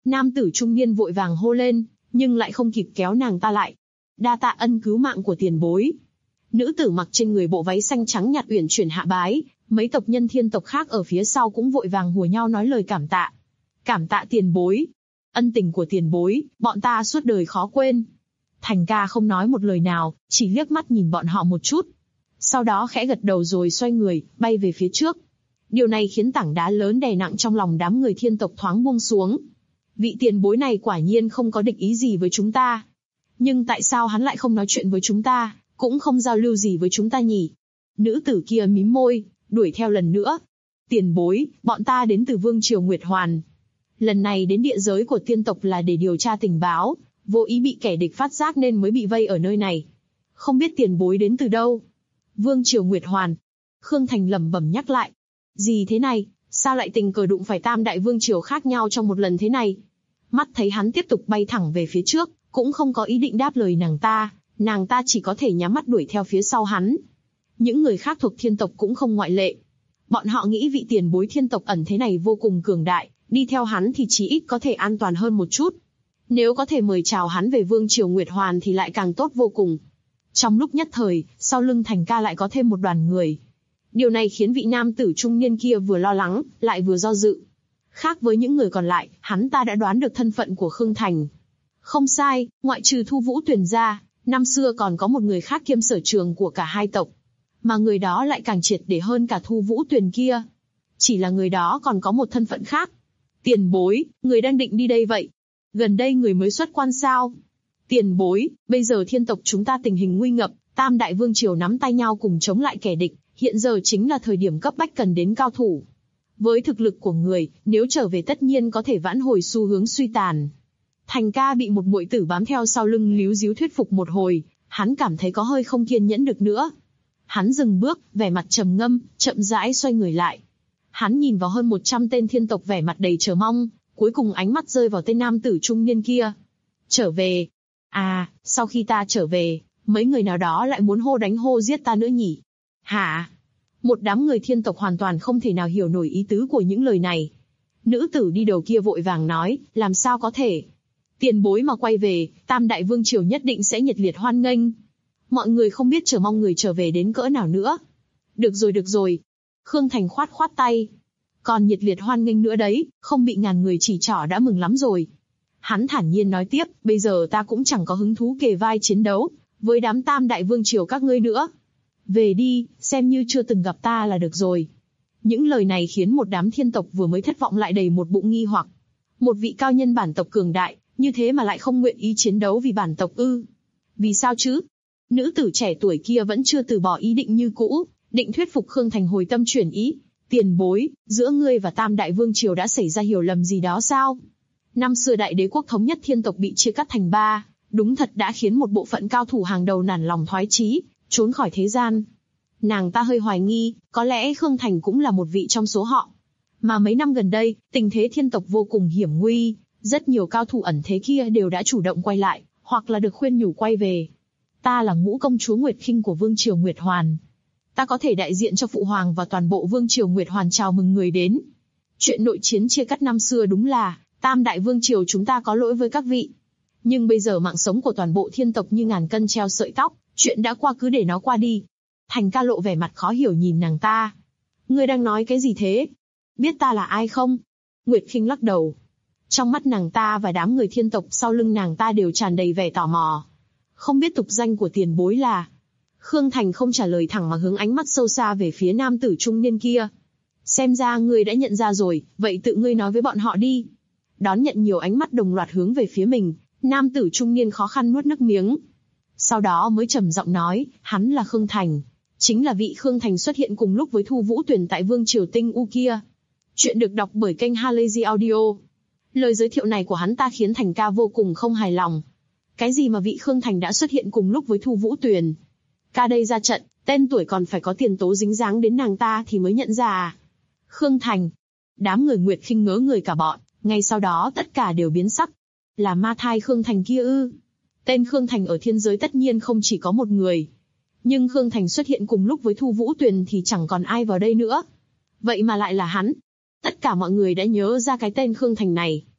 Nam tử trung niên vội vàng hô lên, nhưng lại không kịp kéo nàng ta lại. Đa tạ ân cứu mạng của tiền bối. Nữ tử mặc trên người bộ váy xanh trắng nhạt uyển chuyển hạ bái, mấy tộc nhân thiên tộc khác ở phía sau cũng vội vàng hùa nhau nói lời cảm tạ. Cảm tạ tiền bối. Ân tình của tiền bối, bọn ta suốt đời khó quên. Thành ca không nói một lời nào, chỉ liếc mắt nhìn bọn họ một chút. Sau đó khẽ gật đầu rồi xoay người, bay về phía trước. Điều này khiến tảng đá lớn đè nặng trong lòng đám người thiên tộc thoáng buông xuống. Vị tiền bối này quả nhiên không có địch ý gì với chúng ta. Nhưng tại sao hắn lại không nói chuyện với chúng ta, cũng không giao lưu gì với chúng ta nhỉ? Nữ tử kia mím môi, đuổi theo lần nữa. Tiền bối, bọn ta đến từ Vương Triều Nguyệt Hoàn. Lần này đến địa giới của tiên tộc là để điều tra tình báo, vô ý bị kẻ địch phát giác nên mới bị vây ở nơi này. Không biết tiền bối đến từ đâu? Vương Triều Nguyệt Hoàn. Khương Thành lẩm bẩm nhắc lại. Gì thế này, sao lại tình cờ đụng phải tam đại vương triều khác nhau trong một lần thế này? Mắt thấy hắn tiếp tục bay thẳng về phía trước, cũng không có ý định đáp lời nàng ta chỉ có thể nhắm mắt đuổi theo phía sau hắn. Những người khác thuộc thiên tộc cũng không ngoại lệ. Bọn họ nghĩ vị tiền bối thiên tộc ẩn thế này vô cùng cường đại, đi theo hắn thì chí ít có thể an toàn hơn một chút. Nếu có thể mời chào hắn về Vương Triều Nguyệt Hoàn thì lại càng tốt vô cùng. Trong lúc nhất thời, sau lưng Thành ca lại có thêm một đoàn người. Điều này khiến vị nam tử trung niên kia vừa lo lắng, lại vừa do dự. Khác với những người còn lại, hắn ta đã đoán được thân phận của Khương Thành. Không sai, ngoại trừ Thu Vũ Tuyền ra, năm xưa còn có một người khác kiêm sở trường của cả hai tộc. Mà người đó lại càng triệt để hơn cả Thu Vũ Tuyền kia. Chỉ là người đó còn có một thân phận khác. Tiền bối, người đang định đi đây vậy? Gần đây người mới xuất quan sao? Tiền bối, bây giờ thiên tộc chúng ta tình hình nguy ngập, tam đại vương triều nắm tay nhau cùng chống lại kẻ địch, hiện giờ chính là thời điểm cấp bách cần đến cao thủ. Với thực lực của người, nếu trở về tất nhiên có thể vãn hồi xu hướng suy tàn. Thành ca bị một muội tử bám theo sau lưng líu díu thuyết phục một hồi, hắn cảm thấy có hơi không kiên nhẫn được nữa. Hắn dừng bước, vẻ mặt trầm ngâm, chậm rãi xoay người lại. Hắn nhìn vào hơn 100 tên thiên tộc vẻ mặt đầy chờ mong, cuối cùng ánh mắt rơi vào tên nam tử trung niên kia. Trở về. À, sau khi ta trở về, mấy người nào đó lại muốn hô đánh hô giết ta nữa nhỉ? Hả? Một đám người thiên tộc hoàn toàn không thể nào hiểu nổi ý tứ của những lời này. Nữ tử đi đầu kia vội vàng nói, làm sao có thể? Tiền bối mà quay về, tam đại vương triều nhất định sẽ nhiệt liệt hoan nghênh. Mọi người không biết chờ mong người trở về đến cỡ nào nữa. Được rồi. Khương Thành khoát khoát tay. Còn nhiệt liệt hoan nghênh nữa đấy, không bị ngàn người chỉ trỏ đã mừng lắm rồi. Hắn thản nhiên nói tiếp, bây giờ ta cũng chẳng có hứng thú kề vai chiến đấu với đám tam đại vương triều các ngươi nữa. Về đi, xem như chưa từng gặp ta là được rồi. Những lời này khiến một đám thiên tộc vừa mới thất vọng lại đầy một bụng nghi hoặc. Một vị cao nhân bản tộc cường đại, như thế mà lại không nguyện ý chiến đấu vì bản tộc ư? Vì sao chứ? Nữ tử trẻ tuổi kia vẫn chưa từ bỏ ý định như cũ, định thuyết phục Khương Thành hồi tâm chuyển ý. Tiền bối, giữa ngươi và tam đại vương triều đã xảy ra hiểu lầm gì đó sao? Năm xưa đại đế quốc thống nhất thiên tộc bị chia cắt thành 3, đúng thật đã khiến một bộ phận cao thủ hàng đầu nản lòng thoái chí, trốn khỏi thế gian. Nàng ta hơi hoài nghi, có lẽ Khương Thành cũng là một vị trong số họ. Mà mấy năm gần đây, tình thế thiên tộc vô cùng hiểm nguy, rất nhiều cao thủ ẩn thế kia đều đã chủ động quay lại, hoặc là được khuyên nhủ quay về. Ta là ngũ công chúa Nguyệt Khinh của Vương Triều Nguyệt Hoàn. Ta có thể đại diện cho Phụ Hoàng và toàn bộ Vương Triều Nguyệt Hoàn chào mừng người đến. Chuyện nội chiến chia cắt năm xưa đúng là, tam đại vương triều chúng ta có lỗi với các vị. Nhưng bây giờ mạng sống của toàn bộ thiên tộc như ngàn cân treo sợi tóc, chuyện đã qua cứ để nó qua đi. Thành ca lộ vẻ mặt khó hiểu nhìn nàng ta. Ngươi đang nói cái gì thế? Biết ta là ai không? Nguyệt Khinh lắc đầu. Trong mắt nàng ta và đám người thiên tộc sau lưng nàng ta đều tràn đầy vẻ tò mò. Không biết tục danh của tiền bối là... Khương Thành không trả lời thẳng mà hướng ánh mắt sâu xa về phía nam tử trung niên kia. Xem ra ngươi đã nhận ra rồi, vậy tự ngươi nói với bọn họ đi. Đón nhận nhiều ánh mắt đồng loạt hướng về phía mình, nam tử trung niên khó khăn nuốt nước miếng. Sau đó mới trầm giọng nói, hắn là Khương Thành. Chính là vị Khương Thành xuất hiện cùng lúc với Thu Vũ Tuyền tại Vương Triều Tinh U kia. Chuyện được đọc bởi kênh Halazy Audio. Lời giới thiệu này của hắn ta khiến Thành ca vô cùng không hài lòng. Cái gì mà vị Khương Thành đã xuất hiện cùng lúc với Thu Vũ Tuyền? Ca đây ra trận, tên tuổi còn phải có tiền tố dính dáng đến nàng ta thì mới nhận ra à? Khương Thành. Đám người Nguyệt Khinh ngớ người cả bọn, ngay sau đó tất cả đều biến sắc. Là ma thai Khương Thành kia ư? Tên Khương Thành ở thiên giới tất nhiên không chỉ có một người. Nhưng Khương Thành xuất hiện cùng lúc với Thu Vũ Tuyền thì chẳng còn ai vào đây nữa. Vậy mà lại là hắn. Tất cả mọi người đã nhớ ra cái tên Khương Thành này.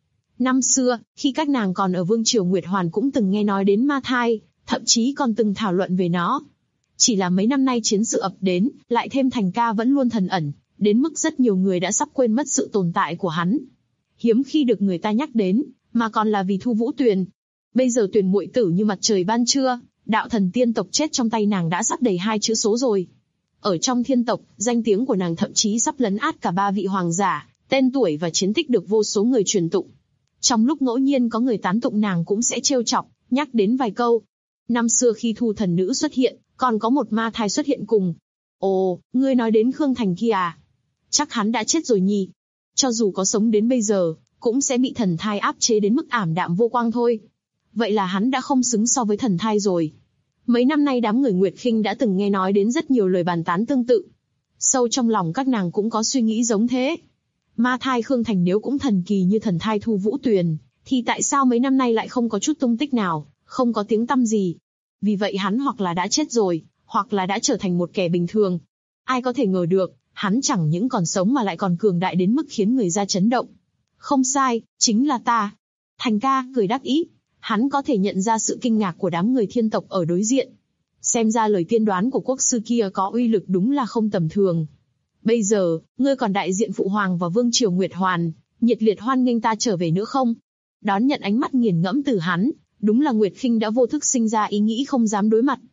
Năm xưa, khi các nàng còn ở Vương triều Nguyệt Hoàn cũng từng nghe nói đến ma thai, thậm chí còn từng thảo luận về nó. Chỉ là mấy năm nay chiến sự ập đến, lại thêm Thành ca vẫn luôn thần ẩn, đến mức rất nhiều người đã sắp quên mất sự tồn tại của hắn. Hiếm khi được người ta nhắc đến, mà còn là vì Thu Vũ Tuyền. Bây giờ Tuyền muội tử như mặt trời ban trưa, đạo thần tiên tộc chết trong tay nàng đã sắp đầy 2 chữ số rồi. Ở trong thiên tộc, danh tiếng của nàng thậm chí sắp lấn át cả 3 vị hoàng giả, tên tuổi và chiến tích được vô số người truyền tụng. Trong lúc ngẫu nhiên có người tán tụng nàng cũng sẽ trêu chọc, nhắc đến vài câu. Năm xưa khi Thu thần nữ xuất hiện, còn có một ma thai xuất hiện cùng. Ồ, ngươi nói đến Khương Thành kia à? Chắc hắn đã chết rồi nhỉ? Cho dù có sống đến bây giờ, cũng sẽ bị thần thai áp chế đến mức ảm đạm vô quang thôi. Vậy là hắn đã không xứng so với thần thai rồi. Mấy năm nay đám người Nguyệt Khinh đã từng nghe nói đến rất nhiều lời bàn tán tương tự. Sâu trong lòng các nàng cũng có suy nghĩ giống thế. Ma thai Khương Thành nếu cũng thần kỳ như thần thai Thu Vũ Tuyền, thì tại sao mấy năm nay lại không có chút tung tích nào, không có tiếng tăm gì? Vì vậy hắn hoặc là đã chết rồi, hoặc là đã trở thành một kẻ bình thường. Ai có thể ngờ được, hắn chẳng những còn sống mà lại còn cường đại đến mức khiến người ta chấn động. Không sai, chính là ta. Thành ca cười đắc ý, hắn có thể nhận ra sự kinh ngạc của đám người thiên tộc ở đối diện. Xem ra lời tiên đoán của quốc sư kia có uy lực đúng là không tầm thường. Bây giờ, ngươi còn đại diện Phụ Hoàng và Vương triều Nguyệt Hoàn, nhiệt liệt hoan nghênh ta trở về nữa không? Đón nhận ánh mắt nghiền ngẫm từ hắn, đúng là Nguyệt Khinh đã vô thức sinh ra ý nghĩ không dám đối mặt.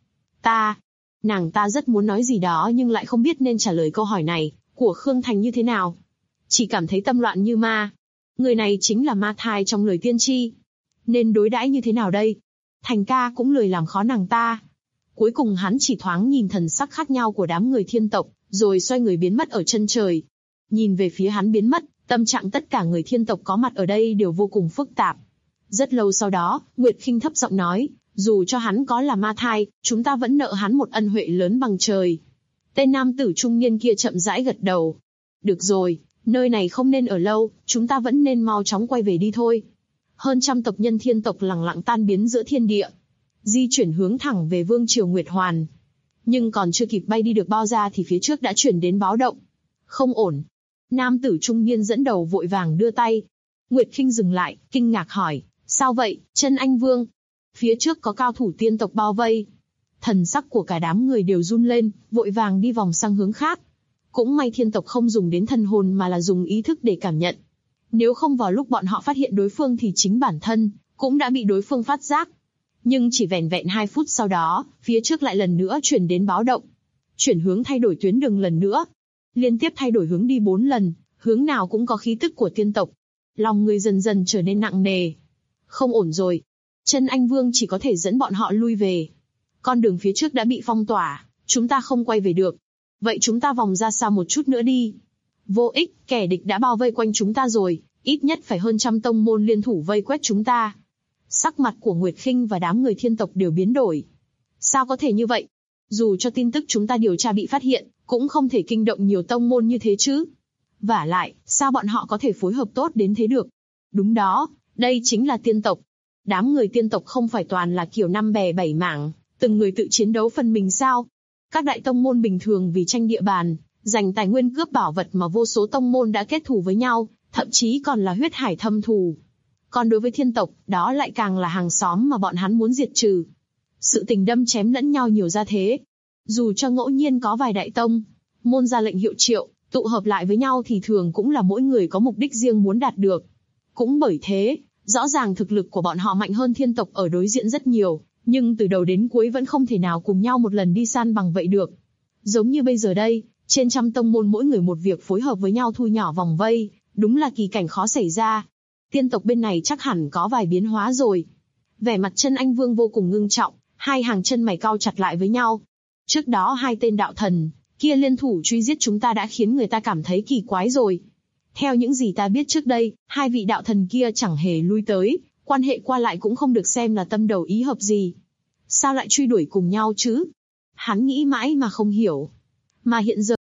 Nàng ta rất muốn nói gì đó nhưng lại không biết nên trả lời câu hỏi này của Khương Thành như thế nào. Chỉ cảm thấy tâm loạn như ma. Người này chính là ma thai trong lời tiên tri. Nên đối đãi như thế nào đây? Thành ca cũng lười làm khó nàng ta. Cuối cùng hắn chỉ thoáng nhìn thần sắc khác nhau của đám người thiên tộc, rồi xoay người biến mất ở chân trời. Nhìn về phía hắn biến mất, tâm trạng tất cả người thiên tộc có mặt ở đây đều vô cùng phức tạp. Rất lâu sau đó, Nguyệt Khinh thấp giọng nói, dù cho hắn có là ma thai, chúng ta vẫn nợ hắn một ân huệ lớn bằng trời. Tên nam tử trung niên kia chậm rãi gật đầu. Được rồi, nơi này không nên ở lâu, chúng ta vẫn nên mau chóng quay về đi thôi. Hơn trăm tộc nhân thiên tộc lặng lặng tan biến giữa thiên địa, di chuyển hướng thẳng về Vương triều Nguyệt Hoàn. Nhưng còn chưa kịp bay đi được bao xa thì phía trước đã chuyển đến báo động. Không ổn. Nam tử trung niên dẫn đầu vội vàng đưa tay. Nguyệt Khinh dừng lại, kinh ngạc hỏi, sao vậy, Chân Anh Vương? Phía trước có cao thủ tiên tộc bao vây. Thần sắc của cả đám người đều run lên, vội vàng đi vòng sang hướng khác. Cũng may thiên tộc không dùng đến thần hồn mà là dùng ý thức để cảm nhận. Nếu không vào lúc bọn họ phát hiện đối phương thì chính bản thân cũng đã bị đối phương phát giác. Nhưng chỉ vẻn vẹn 2 phút sau đó, phía trước lại lần nữa chuyển đến báo động. Chuyển hướng thay đổi tuyến đường lần nữa. Liên tiếp thay đổi hướng đi 4 lần, hướng nào cũng có khí tức của tiên tộc. Lòng người dần dần trở nên nặng nề. Không ổn rồi. Chân Anh Vương chỉ có thể dẫn bọn họ lui về. Con đường phía trước đã bị phong tỏa, chúng ta không quay về được. Vậy chúng ta vòng ra xa một chút nữa đi. Vô ích, kẻ địch đã bao vây quanh chúng ta rồi, ít nhất phải hơn trăm tông môn liên thủ vây quét chúng ta. Sắc mặt của Nguyệt Khinh và đám người thiên tộc đều biến đổi. Sao có thể như vậy? Dù cho tin tức chúng ta điều tra bị phát hiện, cũng không thể kinh động nhiều tông môn như thế chứ. Vả lại, sao bọn họ có thể phối hợp tốt đến thế được? Đúng đó, đây chính là tiên tộc. Đám người tiên tộc không phải toàn là kiểu 5 bè 7 mảng, từng người tự chiến đấu phần mình sao? Các đại tông môn bình thường vì tranh địa bàn, giành tài nguyên cướp bảo vật mà vô số tông môn đã kết thù với nhau, thậm chí còn là huyết hải thâm thù. Còn đối với thiên tộc, đó lại càng là hàng xóm mà bọn hắn muốn diệt trừ. Sự tình đâm chém lẫn nhau nhiều ra thế. Dù cho ngẫu nhiên có vài đại tông môn ra lệnh hiệu triệu, tụ hợp lại với nhau thì thường cũng là mỗi người có mục đích riêng muốn đạt được. Cũng bởi thế, rõ ràng thực lực của bọn họ mạnh hơn thiên tộc ở đối diện rất nhiều, nhưng từ đầu đến cuối vẫn không thể nào cùng nhau một lần đi san bằng vậy được. Giống như bây giờ đây, trên trăm tông môn mỗi người một việc phối hợp với nhau thu nhỏ vòng vây, đúng là kỳ cảnh khó xảy ra. Tiên tộc bên này chắc hẳn có vài biến hóa rồi. Vẻ mặt Chân Anh Vương vô cùng ngưng trọng, hai hàng chân mày cau chặt lại với nhau. Trước đó 2 tên đạo thần kia liên thủ truy giết chúng ta đã khiến người ta cảm thấy kỳ quái rồi. Theo những gì ta biết trước đây, 2 vị đạo thần kia chẳng hề lui tới, quan hệ qua lại cũng không được xem là tâm đầu ý hợp gì. Sao lại truy đuổi cùng nhau chứ? Hắn nghĩ mãi mà không hiểu. Mà hiện giờ...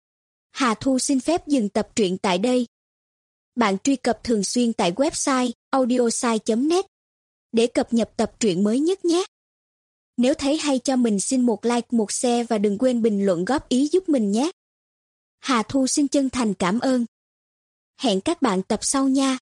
Hà Thu xin phép dừng tập truyện tại đây. Bạn truy cập thường xuyên tại website audiosai.net để cập nhật tập truyện mới nhất nhé. Nếu thấy hay cho mình xin một like, một share và đừng quên bình luận góp ý giúp mình nhé. Hà Thu xin chân thành cảm ơn. Hẹn các bạn tập sau nha.